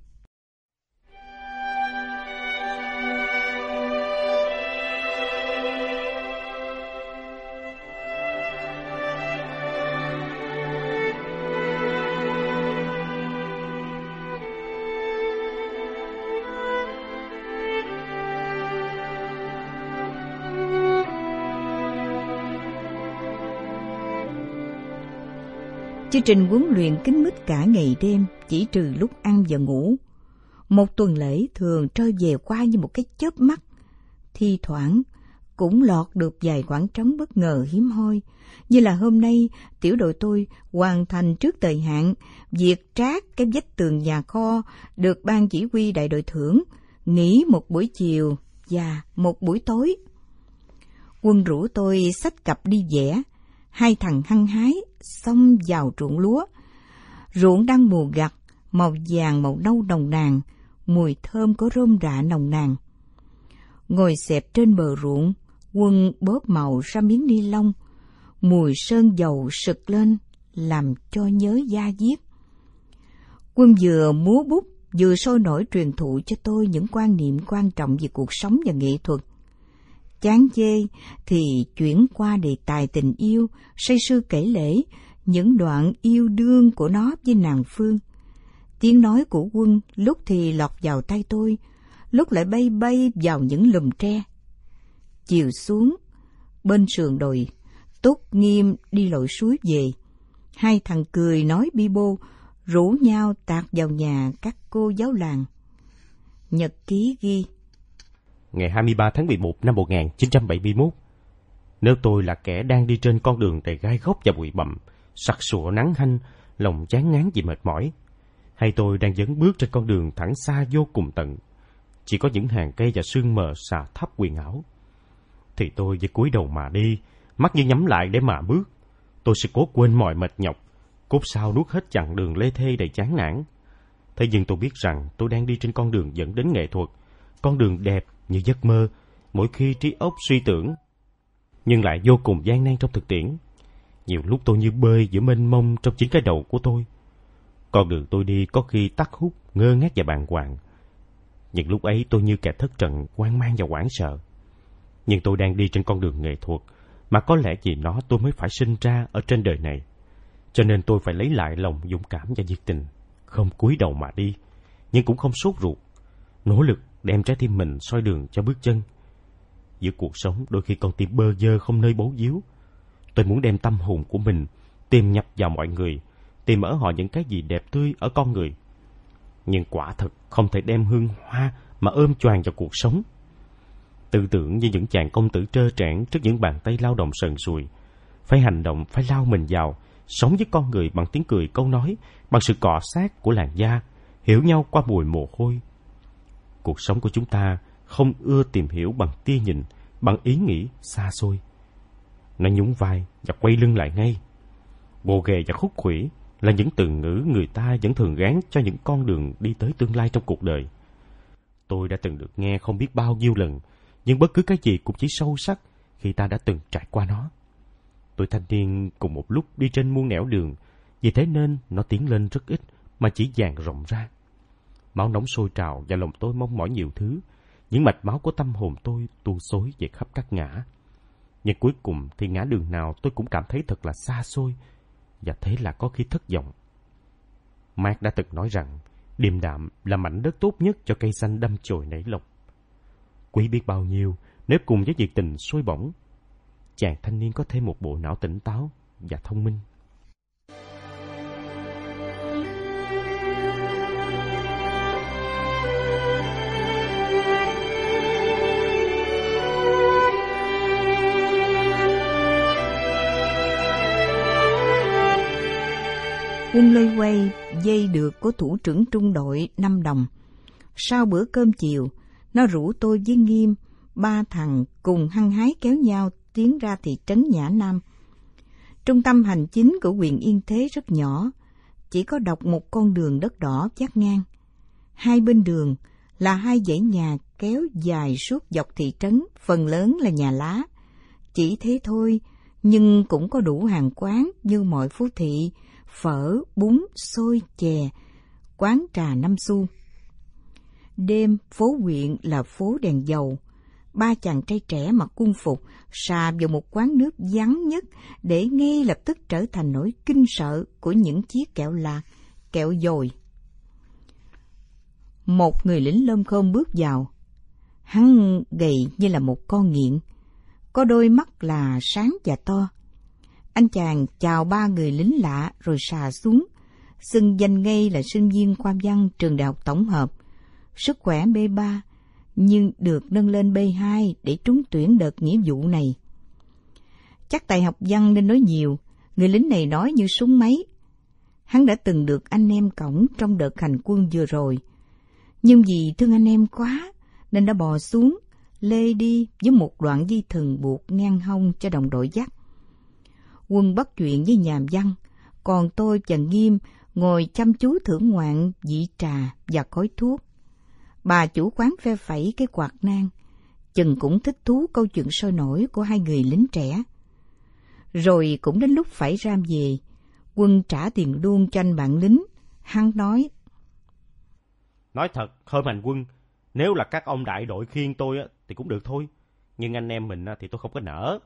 Chương trình huấn luyện kín mít cả ngày đêm, chỉ trừ lúc ăn và ngủ. Một tuần lễ thường trôi về qua như một cái chớp mắt. Thi thoảng cũng lọt được vài khoảng trống bất ngờ hiếm hoi, như là hôm nay tiểu đội tôi hoàn thành trước thời hạn việc trát cái vách tường nhà kho được ban chỉ huy đại đội thưởng nghỉ một buổi chiều và một buổi tối. Quân rủ tôi xách cặp đi vẽ. Hai thằng hăng hái xông vào ruộng lúa. Ruộng đang mùa gặt, màu vàng màu nâu nồng nàn, mùi thơm có rơm rạ nồng nàn. Ngồi xẹp trên bờ ruộng, Quân bóp màu ra miếng ni lông, mùi sơn dầu sực lên, làm cho nhớ da diết. Quân vừa múa bút, vừa sôi nổi truyền thụ cho tôi những quan niệm quan trọng về cuộc sống và nghệ thuật. Chán chê thì chuyển qua đề tài tình yêu, say sưa kể lể những đoạn yêu đương của nó với nàng Phương. Tiếng nói của Quân lúc thì lọt vào tay tôi, lúc lại bay bay vào những lùm tre. Chiều xuống, bên sườn đồi, Túc Nghiêm đi lội suối về. Hai thằng cười nói bi bô, rủ nhau tạt vào nhà các cô giáo làng. Nhật ký ghi: Ngày hai mươi ba tháng mười một năm một nghìn chín trăm bảy mươi mốt, nếu tôi là kẻ đang đi trên con đường đầy gai góc và bụi bặm, sặc sụa nắng hanh, lòng chán ngán vì mệt mỏi, hay tôi đang dấn bước trên con đường thẳng xa vô cùng tận, chỉ có những hàng cây và sương mờ xà thấp huyền ảo. Thì tôi với cúi đầu mà đi, mắt như nhắm lại để mà bước. Tôi sẽ cố quên mọi mệt nhọc, cốt sao nuốt hết chặng đường lê thê đầy chán nản. Thế nhưng tôi biết rằng tôi đang đi trên con đường dẫn đến nghệ thuật, con đường đẹp như giấc mơ, mỗi khi trí óc suy tưởng, nhưng lại vô cùng gian nan trong thực tiễn. Nhiều lúc tôi như bơi giữa mênh mông trong chính cái đầu của tôi. Con đường tôi đi có khi tắc hút, ngơ ngác và bàng hoàng. Những lúc ấy tôi như kẻ thất trận, hoang mang và hoảng sợ. Nhưng tôi đang đi trên con đường nghệ thuật, mà có lẽ vì nó tôi mới phải sinh ra ở trên đời này. Cho nên tôi phải lấy lại lòng dũng cảm và nhiệt tình, không cúi đầu mà đi, nhưng cũng không sốt ruột, nỗ lực đem trái tim mình soi đường cho bước chân. Giữa cuộc sống đôi khi con tim bơ vơ không nơi bấu víu. Tôi muốn đem tâm hồn của mình tìm nhập vào mọi người, tìm ở họ những cái gì đẹp tươi ở con người. Nhưng quả thật không thể đem hương hoa mà ôm choàng vào cuộc sống. Tư tưởng như những chàng công tử trơ trẽn trước những bàn tay lao động sần sùi, phải hành động, phải lao mình vào, sống với con người bằng tiếng cười câu nói, bằng sự cọ sát của làn da, hiểu nhau qua mùi mồ hôi. Cuộc sống của chúng ta không ưa tìm hiểu bằng tia nhìn, bằng ý nghĩ xa xôi. Nó nhún vai và quay lưng lại ngay. Bồ ghề và khúc khuỷu là những từ ngữ người ta vẫn thường gán cho những con đường đi tới tương lai trong cuộc đời. Tôi đã từng được nghe không biết bao nhiêu lần, nhưng bất cứ cái gì cũng chỉ sâu sắc khi ta đã từng trải qua nó. Tôi thanh niên cùng một lúc đi trên muôn nẻo đường, vì thế nên nó tiến lên rất ít mà chỉ dàn rộng ra. Máu nóng sôi trào và lòng tôi mong mỏi nhiều thứ. Những mạch máu của tâm hồn tôi tuôn xối về khắp các ngã. Nhưng cuối cùng thì ngã đường nào tôi cũng cảm thấy thật là xa xôi, và thế là có khi thất vọng. Mark đã từng nói rằng điềm đạm là mảnh đất tốt nhất cho cây xanh đâm chồi nảy lộc. Quý biết bao nhiêu nếu cùng với nhiệt tình sôi bỏng, chàng thanh niên có thêm một bộ não tỉnh táo và thông minh. Quân loay quay dây được của thủ trưởng trung đội năm đồng. Sau bữa cơm chiều, nó rủ tôi với Nghiêm, ba thằng cùng hăng hái kéo nhau tiến ra thị trấn Nhã Nam. Trung tâm hành chính của huyện Yên Thế rất nhỏ, chỉ có độc một con đường đất đỏ vắt ngang. Hai bên đường là hai dãy nhà kéo dài suốt dọc thị trấn, phần lớn là nhà lá. Chỉ thế thôi, nhưng cũng có đủ hàng quán như mọi phố thị, phở, bún, xôi, chè, quán trà năm xu. Đêm, phố huyện là phố đèn dầu. Ba chàng trai trẻ mặc quân phục xà vào một quán nước vắng nhất để ngay lập tức trở thành nỗi kinh sợ của những chiếc kẹo lạc, kẹo dồi. Một người lính lôm khôm bước vào. Hắn gầy như là một con nghiện, có đôi mắt là sáng và to. Anh chàng chào ba người lính lạ rồi xà xuống, xưng danh ngay là sinh viên khoa văn trường đại học tổng hợp, sức khỏe B ba, nhưng được nâng lên B hai để trúng tuyển đợt nghĩa vụ này. Chắc tài học văn nên nói nhiều, người lính này nói như súng máy. Hắn đã từng được anh em cõng trong đợt hành quân vừa rồi, nhưng vì thương anh em quá nên đã bò xuống, lê đi với một đoạn dây thừng buộc ngang hông cho đồng đội dắt. Quân bắt chuyện với nhà văn, còn tôi và Nghiêm ngồi chăm chú thưởng ngoạn vị trà và khói thuốc. Bà chủ quán phe phẩy cái quạt nang, chừng cũng thích thú câu chuyện sôi nổi của hai người lính trẻ. Rồi cũng đến lúc phải ram về, Quân trả tiền luôn cho anh bạn lính. Hắn nói: Nói thật, hôm hành quân, nếu là các ông đại đội khiêng tôi thì cũng được thôi, nhưng anh em mình thì tôi không có nỡ.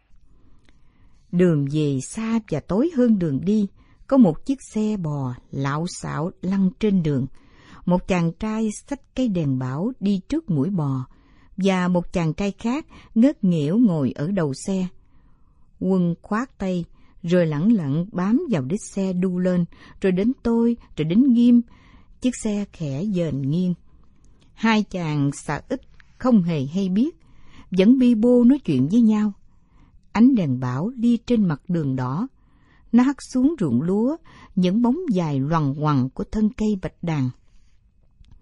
Đường về xa và tối hơn đường đi, có một chiếc xe bò lạo xạo lăn trên đường. Một chàng trai xách cây đèn bảo đi trước mũi bò, và một chàng trai khác ngất nghỉu ngồi ở đầu xe. Quân khoát tay, rồi lẳng lặng bám vào đít xe đu lên, rồi đến tôi, rồi đến Nghiêm. Chiếc xe khẽ dền nghiêng. Hai chàng xà ít không hề hay biết, vẫn bi bô nói chuyện với nhau. Ánh đèn bảo lia trên mặt đường đỏ, nó hắt xuống ruộng lúa những bóng dài loằng ngoằng của thân cây bạch đàn.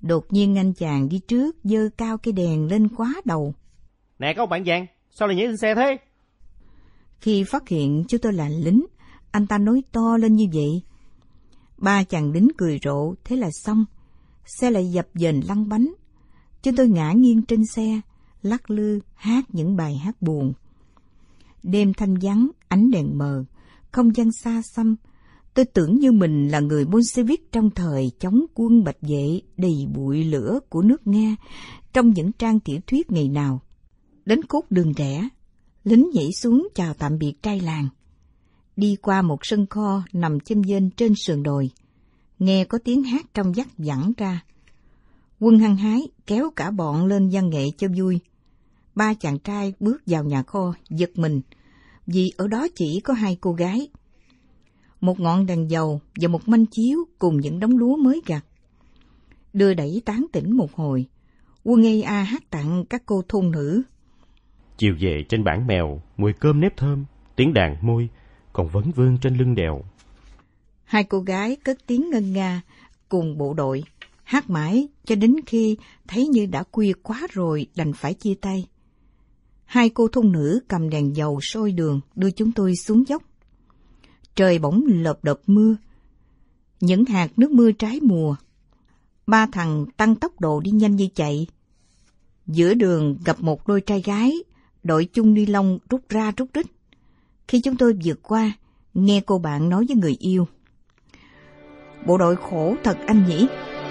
Đột nhiên anh chàng đi trước giơ cao cây đèn lên quá đầu. Nè các ông bạn vàng, sao lại nhảy lên xe thế? Khi phát hiện chúng tôi là lính, anh ta nói to lên như vậy. Ba chàng lính cười rộ, thế là xong. Xe lại dập dềnh lăn bánh. Chúng tôi ngã nghiêng trên xe, lắc lư hát những bài hát buồn. Đêm thanh vắng, ánh đèn mờ, không gian xa xăm. Tôi tưởng như mình là người Bolshevik trong thời chống quân Bạch Vệ đầy bụi lửa của nước Nga trong những trang tiểu thuyết ngày nào. Đến khúc đường rẽ, lính nhảy xuống chào tạm biệt trai làng. Đi qua một sân kho nằm chênh vênh trên sườn đồi, nghe có tiếng hát trong vắt vẳng ra. Quân hăng hái kéo cả bọn lên văn nghệ cho vui. Ba chàng trai bước vào nhà kho giật mình, vì ở đó chỉ có hai cô gái. Một ngọn đèn dầu và một manh chiếu cùng những đống lúa mới gặt. Đưa đẩy tán tỉnh một hồi, Quân a a hát tặng các cô thôn nữ. Chiều về trên bảng mèo, mùi cơm nếp thơm, tiếng đàn môi còn vấn vương trên lưng đèo. Hai cô gái cất tiếng ngân nga cùng bộ đội, hát mãi cho đến khi thấy như đã khuya quá rồi đành phải chia tay. Hai cô thôn nữ cầm đèn dầu soi đường đưa chúng tôi xuống dốc. Trời bỗng lợp đợp mưa, những hạt nước mưa trái mùa. Ba thằng tăng tốc độ đi nhanh như chạy. Giữa đường gặp một đôi trai gái, đội chung ni lông rút ra rút rít. Khi chúng tôi vượt qua, nghe cô bạn nói với người yêu: bộ đội khổ thật anh nhỉ?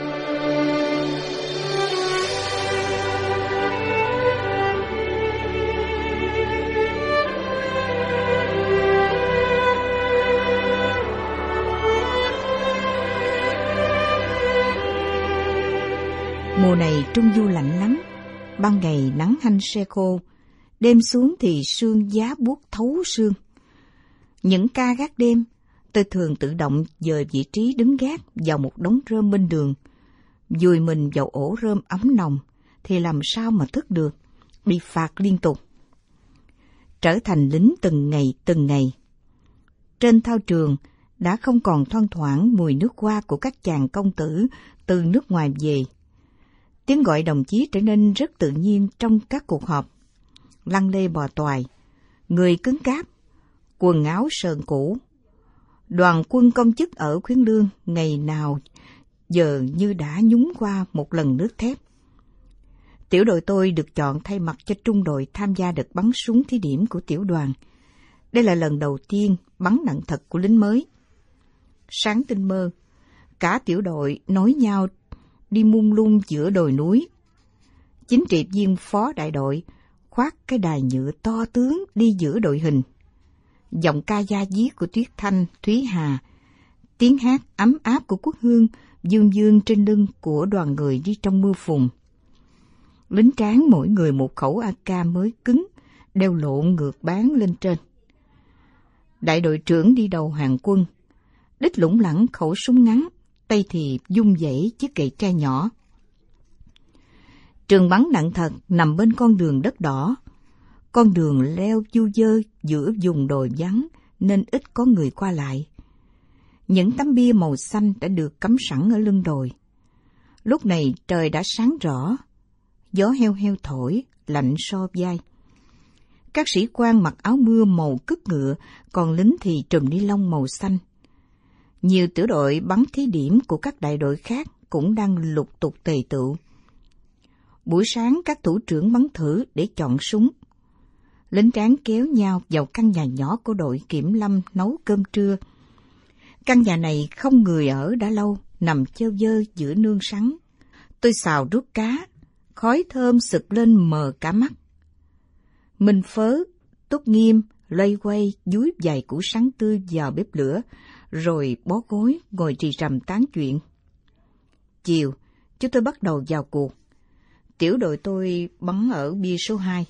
Mùa này trung du lạnh lắm, ban ngày nắng hanh se khô, đêm xuống thì sương giá buốt thấu xương. Những ca gác đêm, tôi thường tự động dời vị trí đứng gác vào một đống rơm bên đường. Vùi mình vào ổ rơm ấm nồng thì làm sao mà thức được, bị phạt liên tục. Trở thành lính từng ngày từng ngày. Trên thao trường đã không còn thoang thoảng mùi nước hoa của các chàng công tử từ nước ngoài về. Tiếng gọi đồng chí trở nên rất tự nhiên trong các cuộc họp. Lăn lê bò toài, người cứng cáp, quần áo sờn cũ. Đoàn quân công chức ở Khuyến Lương ngày nào giờ như đã nhúng qua một lần nước thép. Tiểu đội tôi được chọn thay mặt cho trung đội tham gia đợt bắn súng thí điểm của tiểu đoàn. Đây là lần đầu tiên bắn đạn thật của lính mới. Sáng tinh mơ, cả tiểu đội nối nhau đi mung lung giữa đồi núi. Chính trị viên phó đại đội khoác cái đài nhựa to tướng đi giữa đội hình. Giọng ca da diết của Tuyết Thanh, Thúy Hà, tiếng hát ấm áp của Quốc Hương dương dương trên lưng của đoàn người đi trong mưa phùn. Lính tráng mỗi người một khẩu a ca mới cứng, đeo lộn ngược bán lên trên. Đại đội trưởng đi đầu hàng quân, đích lủng lẳng khẩu súng ngắn, tay thì vung vẩy chiếc gậy tre nhỏ. Trường bắn đạn thật nằm bên con đường đất đỏ. Con đường leo du dơ giữa vùng đồi vắng nên ít có người qua lại. Những tấm bia màu xanh đã được cắm sẵn ở lưng đồi. Lúc này trời đã sáng rõ, gió heo heo thổi, lạnh so vai. Các sĩ quan mặc áo mưa màu cứt ngựa, còn lính thì trùm ni lông màu xanh. Nhiều tiểu đội bắn thí điểm của các đại đội khác cũng đang lục tục tề tựu. Buổi sáng các thủ trưởng bắn thử để chọn súng. Lính tráng kéo nhau vào căn nhà nhỏ của đội kiểm lâm nấu cơm trưa. Căn nhà này không người ở đã lâu, nằm chơ vơ giữa nương sắn. Tôi xào rút cá, khói thơm sực lên mờ cả mắt. Minh Phớ, Túc Nghiêm, loay quay dúi vài củ sắn tươi vào bếp lửa, rồi bó gối ngồi rì rầm tán chuyện. Chiều, chúng tôi bắt đầu vào cuộc. Tiểu đội tôi bắn ở bia số hai.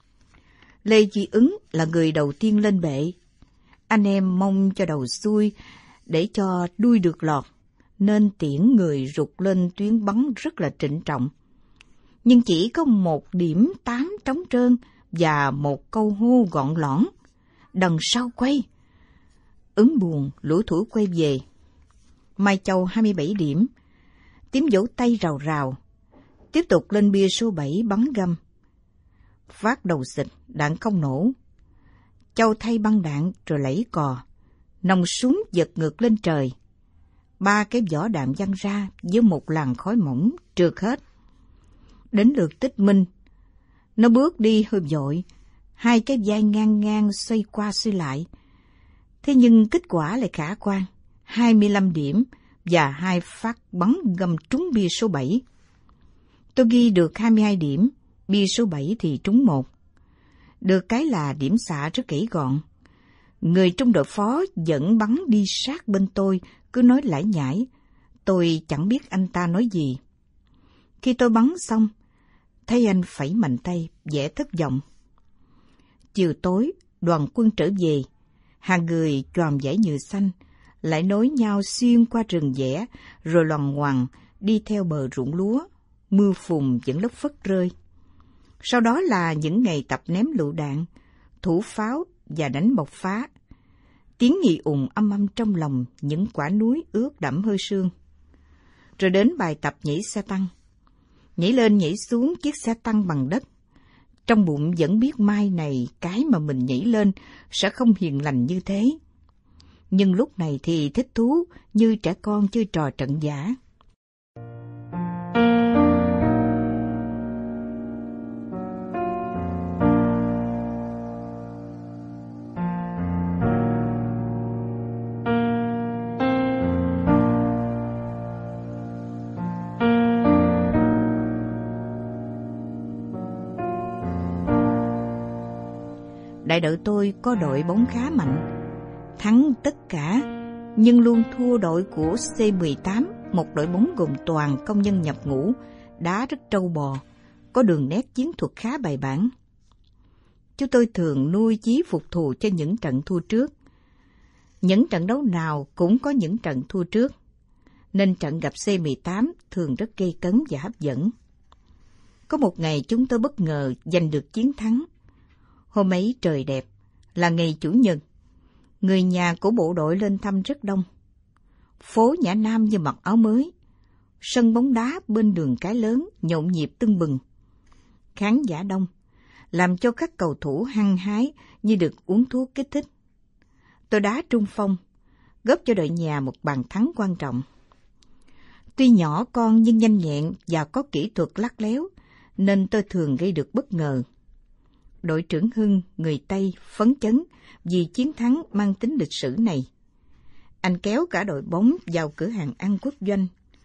Lê Duy Ứng là người đầu tiên lên bệ. Anh em mong cho đầu xuôi để cho đuôi được lọt, nên tiễn người rụt lên tuyến bắn rất là trịnh trọng. Nhưng chỉ có một điểm tám trống trơn và một câu hô gọn lõn: đằng sau quay. Ứng buồn lủi thủi quay về. Mai Châu hai mươi bảy điểm, Tiếng vỗ tay rào rào. Tiếp tục lên bia số bảy bắn găm. Phát đầu xịt, đạn không nổ. Châu thay băng đạn rồi lẫy cò. Nòng súng giật ngược lên trời. Ba cái vỏ đạn văng ra với một làn khói mỏng trượt hết. Đến lượt Tích Minh. Nó bước đi hơi vội. Hai cái vai ngang ngang xoay qua xoay lại. Thế nhưng kết quả lại khả quan. hai mươi lăm điểm và hai phát bắn găm trúng bia số bảy. Tôi ghi được hai mươi hai điểm, bia số bảy thì trúng một. Được cái là điểm xạ rất kỹ gọn. Người trong đội phó vẫn bắn đi sát bên tôi, cứ nói lải nhải. Tôi chẳng biết anh ta nói gì. Khi tôi bắn xong, thấy anh phẩy mạnh tay, vẻ thất vọng. Chiều tối, đoàn quân trở về. Hàng người choàng vải nhựa xanh, lại nối nhau xuyên qua rừng dẻ, rồi loằng ngoằng đi theo bờ ruộng lúa. Mưa phùn vẫn lất phất rơi. Sau đó là những ngày tập ném lựu đạn, thủ pháo và đánh bộc phá. Tiếng nhì ùng âm âm trong lòng những quả núi ướt đẫm hơi sương. Rồi đến bài tập nhảy xe tăng. Nhảy lên nhảy xuống chiếc xe tăng bằng đất. Trong bụng vẫn biết mai này cái mà mình nhảy lên sẽ không hiền lành như thế. Nhưng lúc này thì thích thú như trẻ con chơi trò trận giả. Đại đội tôi có đội bóng khá mạnh, thắng tất cả, nhưng luôn thua đội của C mười tám, một đội bóng gồm toàn công nhân nhập ngũ, đá rất trâu bò, có đường nét chiến thuật khá bài bản. Chúng tôi thường nuôi chí phục thù cho những trận thua trước. Những trận đấu nào cũng có những trận thua trước, nên trận gặp C mười tám thường rất gây cấn và hấp dẫn. Có một ngày chúng tôi bất ngờ giành được chiến thắng. Hôm ấy trời đẹp, là ngày Chủ nhật. Người nhà của bộ đội lên thăm rất đông. Phố Nhã Nam như mặc áo mới. Sân bóng đá bên đường cái lớn nhộn nhịp tưng bừng. Khán giả đông, làm cho các cầu thủ hăng hái như được uống thuốc kích thích. Tôi đá trung phong, góp cho đội nhà một bàn thắng quan trọng. Tuy nhỏ con nhưng nhanh nhẹn và có kỹ thuật lắt léo, nên tôi thường gây được bất ngờ. Đội trưởng Hưng, người Tây, phấn chấn vì chiến thắng mang tính lịch sử này. Anh kéo cả đội bóng vào cửa hàng ăn quốc doanh.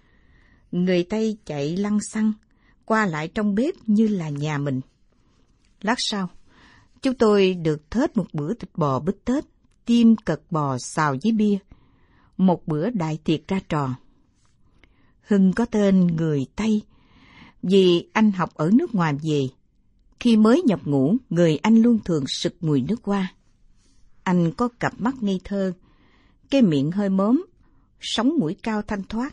Người Tây chạy lăng xăng, qua lại trong bếp như là nhà mình. Lát sau, chúng tôi được thết một bữa thịt bò bít tết, tim cật bò xào với bia. Một bữa đại tiệc ra trò. Hưng có tên người Tây vì anh học ở nước ngoài về. Khi mới nhập ngũ, người anh luôn thường sực mùi nước hoa. Anh có cặp mắt ngây thơ, cái miệng hơi móm, sống mũi cao thanh thoát.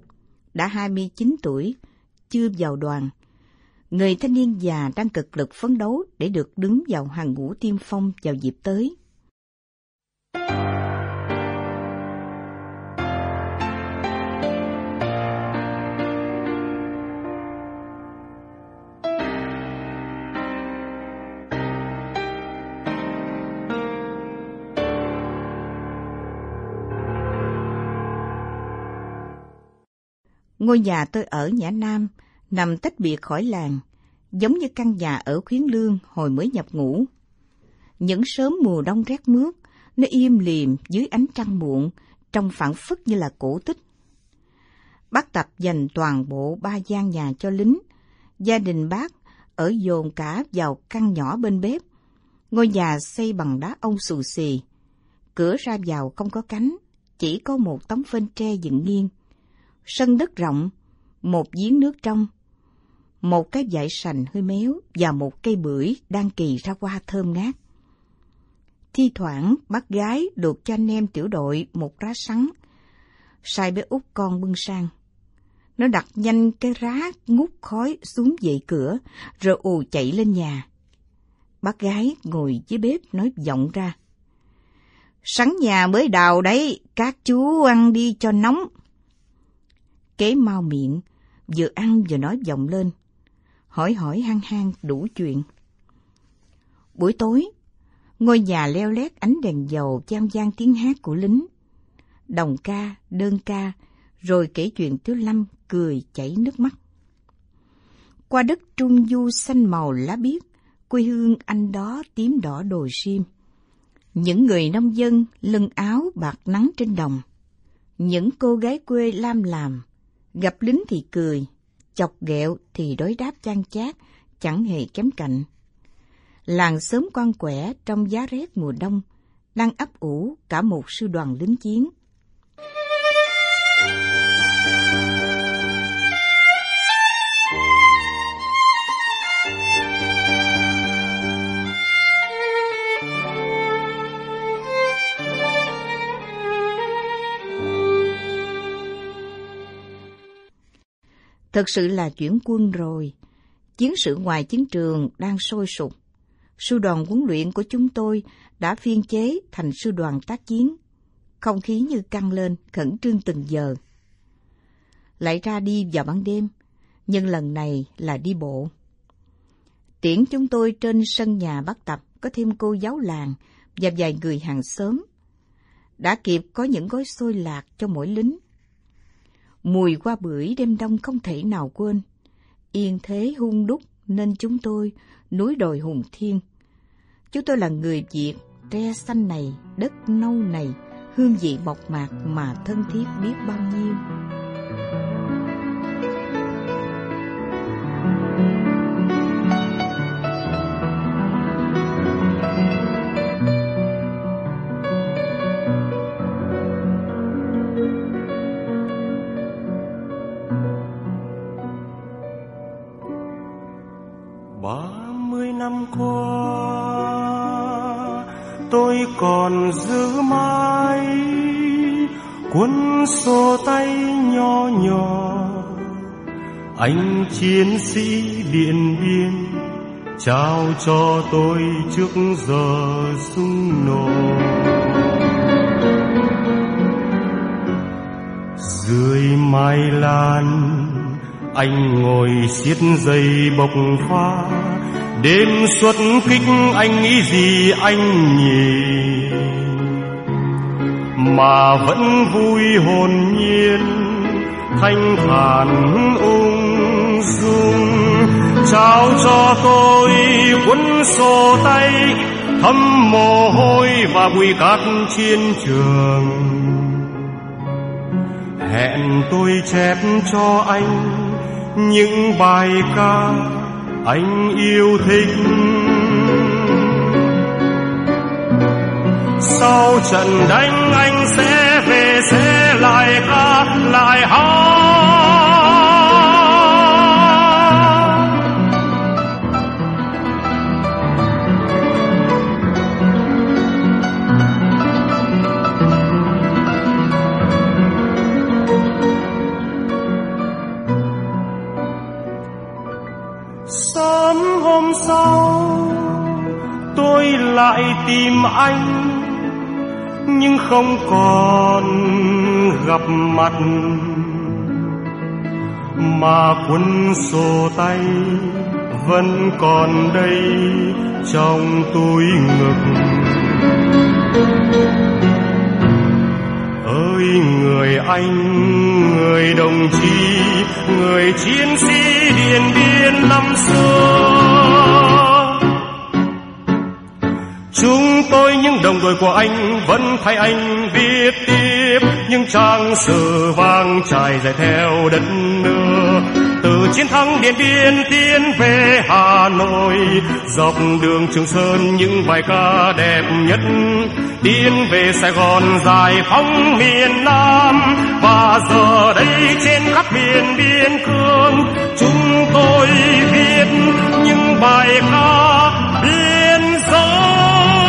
Đã hai mươi chín tuổi, chưa vào đoàn. Người thanh niên già đang cực lực phấn đấu để được đứng vào hàng ngũ tiên phong vào dịp tới. Ngôi nhà tôi ở Nhã Nam nằm tách biệt khỏi làng, giống như căn nhà ở Khuyến Lương hồi mới nhập ngũ. Những sớm mùa đông rét mướt, nó im lìm dưới ánh trăng muộn, trông phảng phất như là cổ tích. Bác Tập dành toàn bộ ba gian nhà cho lính. Gia đình bác ở dồn cả vào căn nhỏ bên bếp. Ngôi nhà xây bằng đá ông xù xì. Cửa ra vào không có cánh, chỉ có một tấm phên tre dựng nghiêng. Sân đất rộng, một giếng nước trong, một cái dải sành hơi méo và một cây bưởi đang kỳ ra hoa thơm ngát. Thi thoảng bác gái luộc cho anh em tiểu đội một rá sắn, sai bé út con bưng sang. Nó đặt nhanh cái rá ngút khói xuống dậy cửa, rồi ù chạy lên nhà. Bác gái ngồi dưới bếp nói vọng ra: "Sắn nhà mới đào đấy, các chú ăn đi cho nóng." Kế mau miệng, vừa ăn vừa nói vọng lên, hỏi hỏi hăng hăng đủ chuyện. Buổi tối, ngôi nhà leo lét ánh đèn dầu vang vang tiếng hát của lính, đồng ca, đơn ca, rồi kể chuyện Tiếu Lâm cười chảy nước mắt. Qua đất trung du xanh màu lá biếc, quê hương anh đó tím đỏ đồi sim. Những người nông dân lưng áo bạc nắng trên đồng, những cô gái quê lam làm, gặp lính thì cười, chọc ghẹo thì đối đáp chan chát, chẳng hề kém cạnh. Làng xóm Quan Quẻ trong giá rét mùa đông đang ấp ủ cả một sư đoàn lính chiến. Thật sự là chuyển quân rồi. Chiến sự ngoài chiến trường đang sôi sục. Sư đoàn huấn luyện của chúng tôi đã phiên chế thành sư đoàn tác chiến. Không khí như căng lên, khẩn trương từng giờ. Lại ra đi vào ban đêm, nhưng lần này là đi bộ. Tiễn chúng tôi trên sân nhà bắt tập có thêm cô giáo làng và vài người hàng xóm. Đã kịp có những gói xôi lạc cho mỗi lính. Mùi hoa bưởi đêm đông không thể nào quên. Yên thế hung đúc nên chúng tôi núi đồi hùng thiên. Chúng tôi là người Việt, tre xanh này, đất nâu này, hương vị mộc mạc mà thân thiết biết bao nhiêu. Năm qua tôi còn giữ mãi cuốn sổ tay nhỏ nhỏ anh chiến sĩ Điện Biên trao cho tôi trước giờ súng nổ. Dưới mái lan anh ngồi siết dây bộc pha. Đêm xuất kích anh nghĩ gì anh nhỉ, mà vẫn vui hồn nhiên thanh thản ung dung. Trao cho tôi cuốn sổ tay thấm mồ hôi và bụi cát chiến trường. Hẹn tôi chép cho anh những bài ca anh yêu thích. Sau trận đánh anh sẽ về sẽ lại ca lại hát. Sớm hôm sau tôi lại tìm anh, nhưng không còn gặp mặt, mà cuốn sổ tay vẫn còn đây trong túi ngực. Ơi người anh, người đồng chí, người chiến sĩ Điện Biên năm xưa, chúng tôi những đồng đội của anh vẫn thay anh viết tiếp những trang sử vang trải dài theo đất nước. Từ chiến thắng Điện Biên tiến về Hà Nội, dọc đường Trường Sơn những bài ca đẹp nhất, tiến về Sài Gòn giải phóng miền Nam. Và giờ đây trên khắp miền biên cương, chúng tôi viết những bài ca biên giới.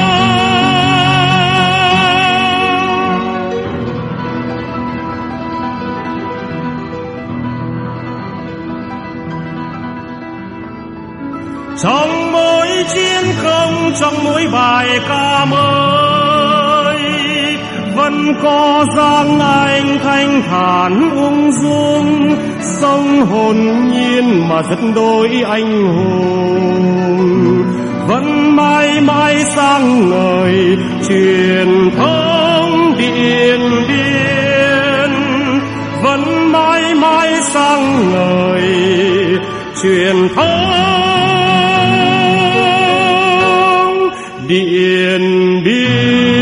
Trong mỗi chiến công, trong mỗi bài ca mới, vẫn có dáng anh thanh thản ung dung, sống hồn nhiên mà rất đỗi anh hùng. Vẫn mãi mãi sáng ngời truyền thống Điện Biên, vẫn mãi mãi sáng ngời truyền thống Điện Biên.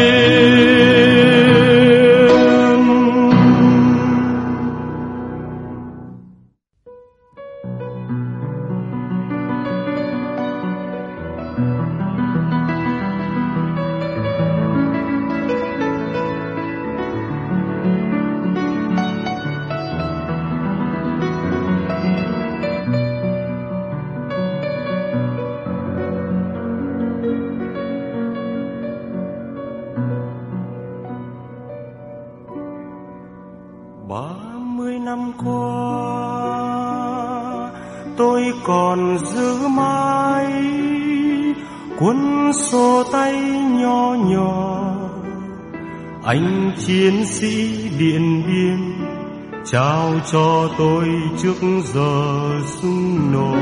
Ba mươi năm qua tôi còn giữ mãi cuốn sổ tay nhỏ nhỏ anh chiến sĩ Điện Biên trao cho tôi trước giờ súng nổ.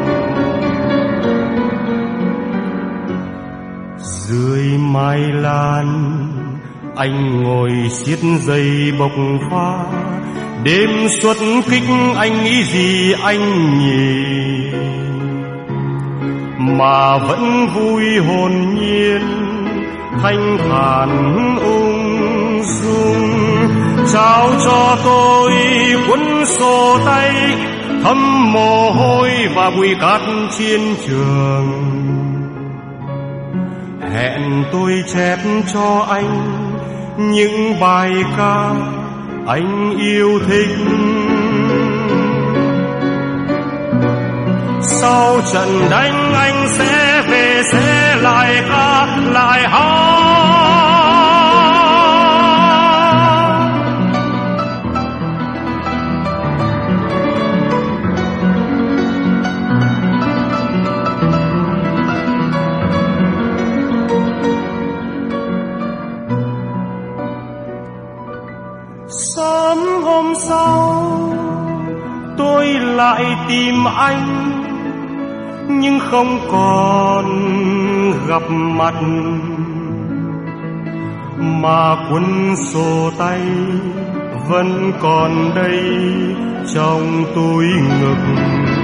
Dưới mái lan anh ngồi siết dây bộc pha, đêm xuất kích anh nghĩ gì anh nhỉ, mà vẫn vui hồn nhiên thanh thản ung dung. Trao cho tôi cuốn sổ tay thấm mồ hôi và bụi cát chiến trường. Hẹn tôi chép cho anh những bài ca anh yêu thích. Sau trận đánh anh sẽ về sẽ lại ca lại hát. Sớm hôm sau tôi lại tìm anh, nhưng không còn gặp mặt, mà cuốn sổ tay vẫn còn đây trong túi ngực.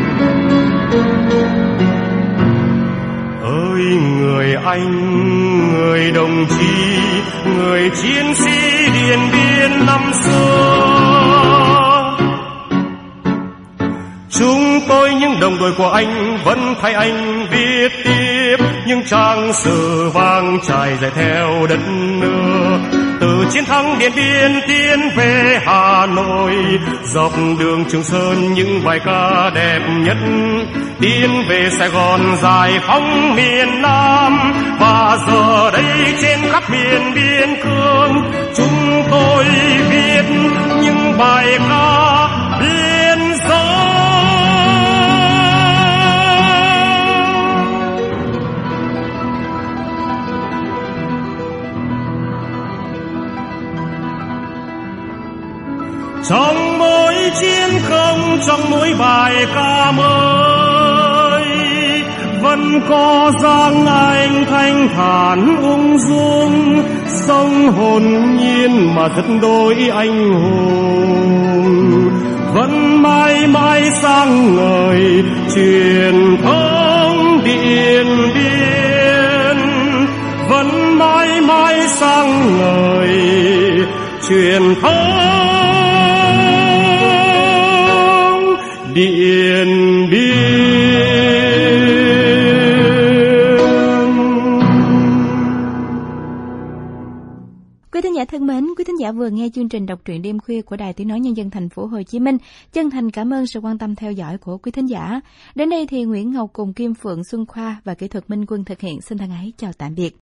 Ơi người anh, người đồng chí, người chiến sĩ Điện Biên năm xưa, chúng tôi những đồng đội của anh vẫn thay anh viết tiếp những trang sử vang trải dài theo đất nước. Từ chiến thắng Điện Biên tiến về Hà Nội, dọc đường Trường Sơn những bài ca đẹp nhất, tiến về Sài Gòn giải phóng miền Nam. Và giờ đây trên khắp miền biên cương, chúng tôi viết những bài ca biên giới. Trong mỗi chiến công, trong mỗi bài ca mới, vẫn có dáng anh thanh thản ung dung, sống hồn nhiên mà rất đỗi anh hùng. Vẫn mãi mãi sáng ngời truyền thống Điện Biên, vẫn mãi mãi sáng ngời truyền thống Điện Biên. Quý thính giả thân mến, quý thính giả vừa nghe chương trình đọc truyện đêm khuya của Đài Tiếng nói Nhân dân thành phố Hồ Chí Minh. Chân thành cảm ơn sự quan tâm theo dõi của quý thính giả. Đến đây thì Nguyễn Ngọc cùng Kim Phượng, Xuân Khoa và kỹ thuật Minh Quân thực hiện. Xin thân ái chào tạm biệt.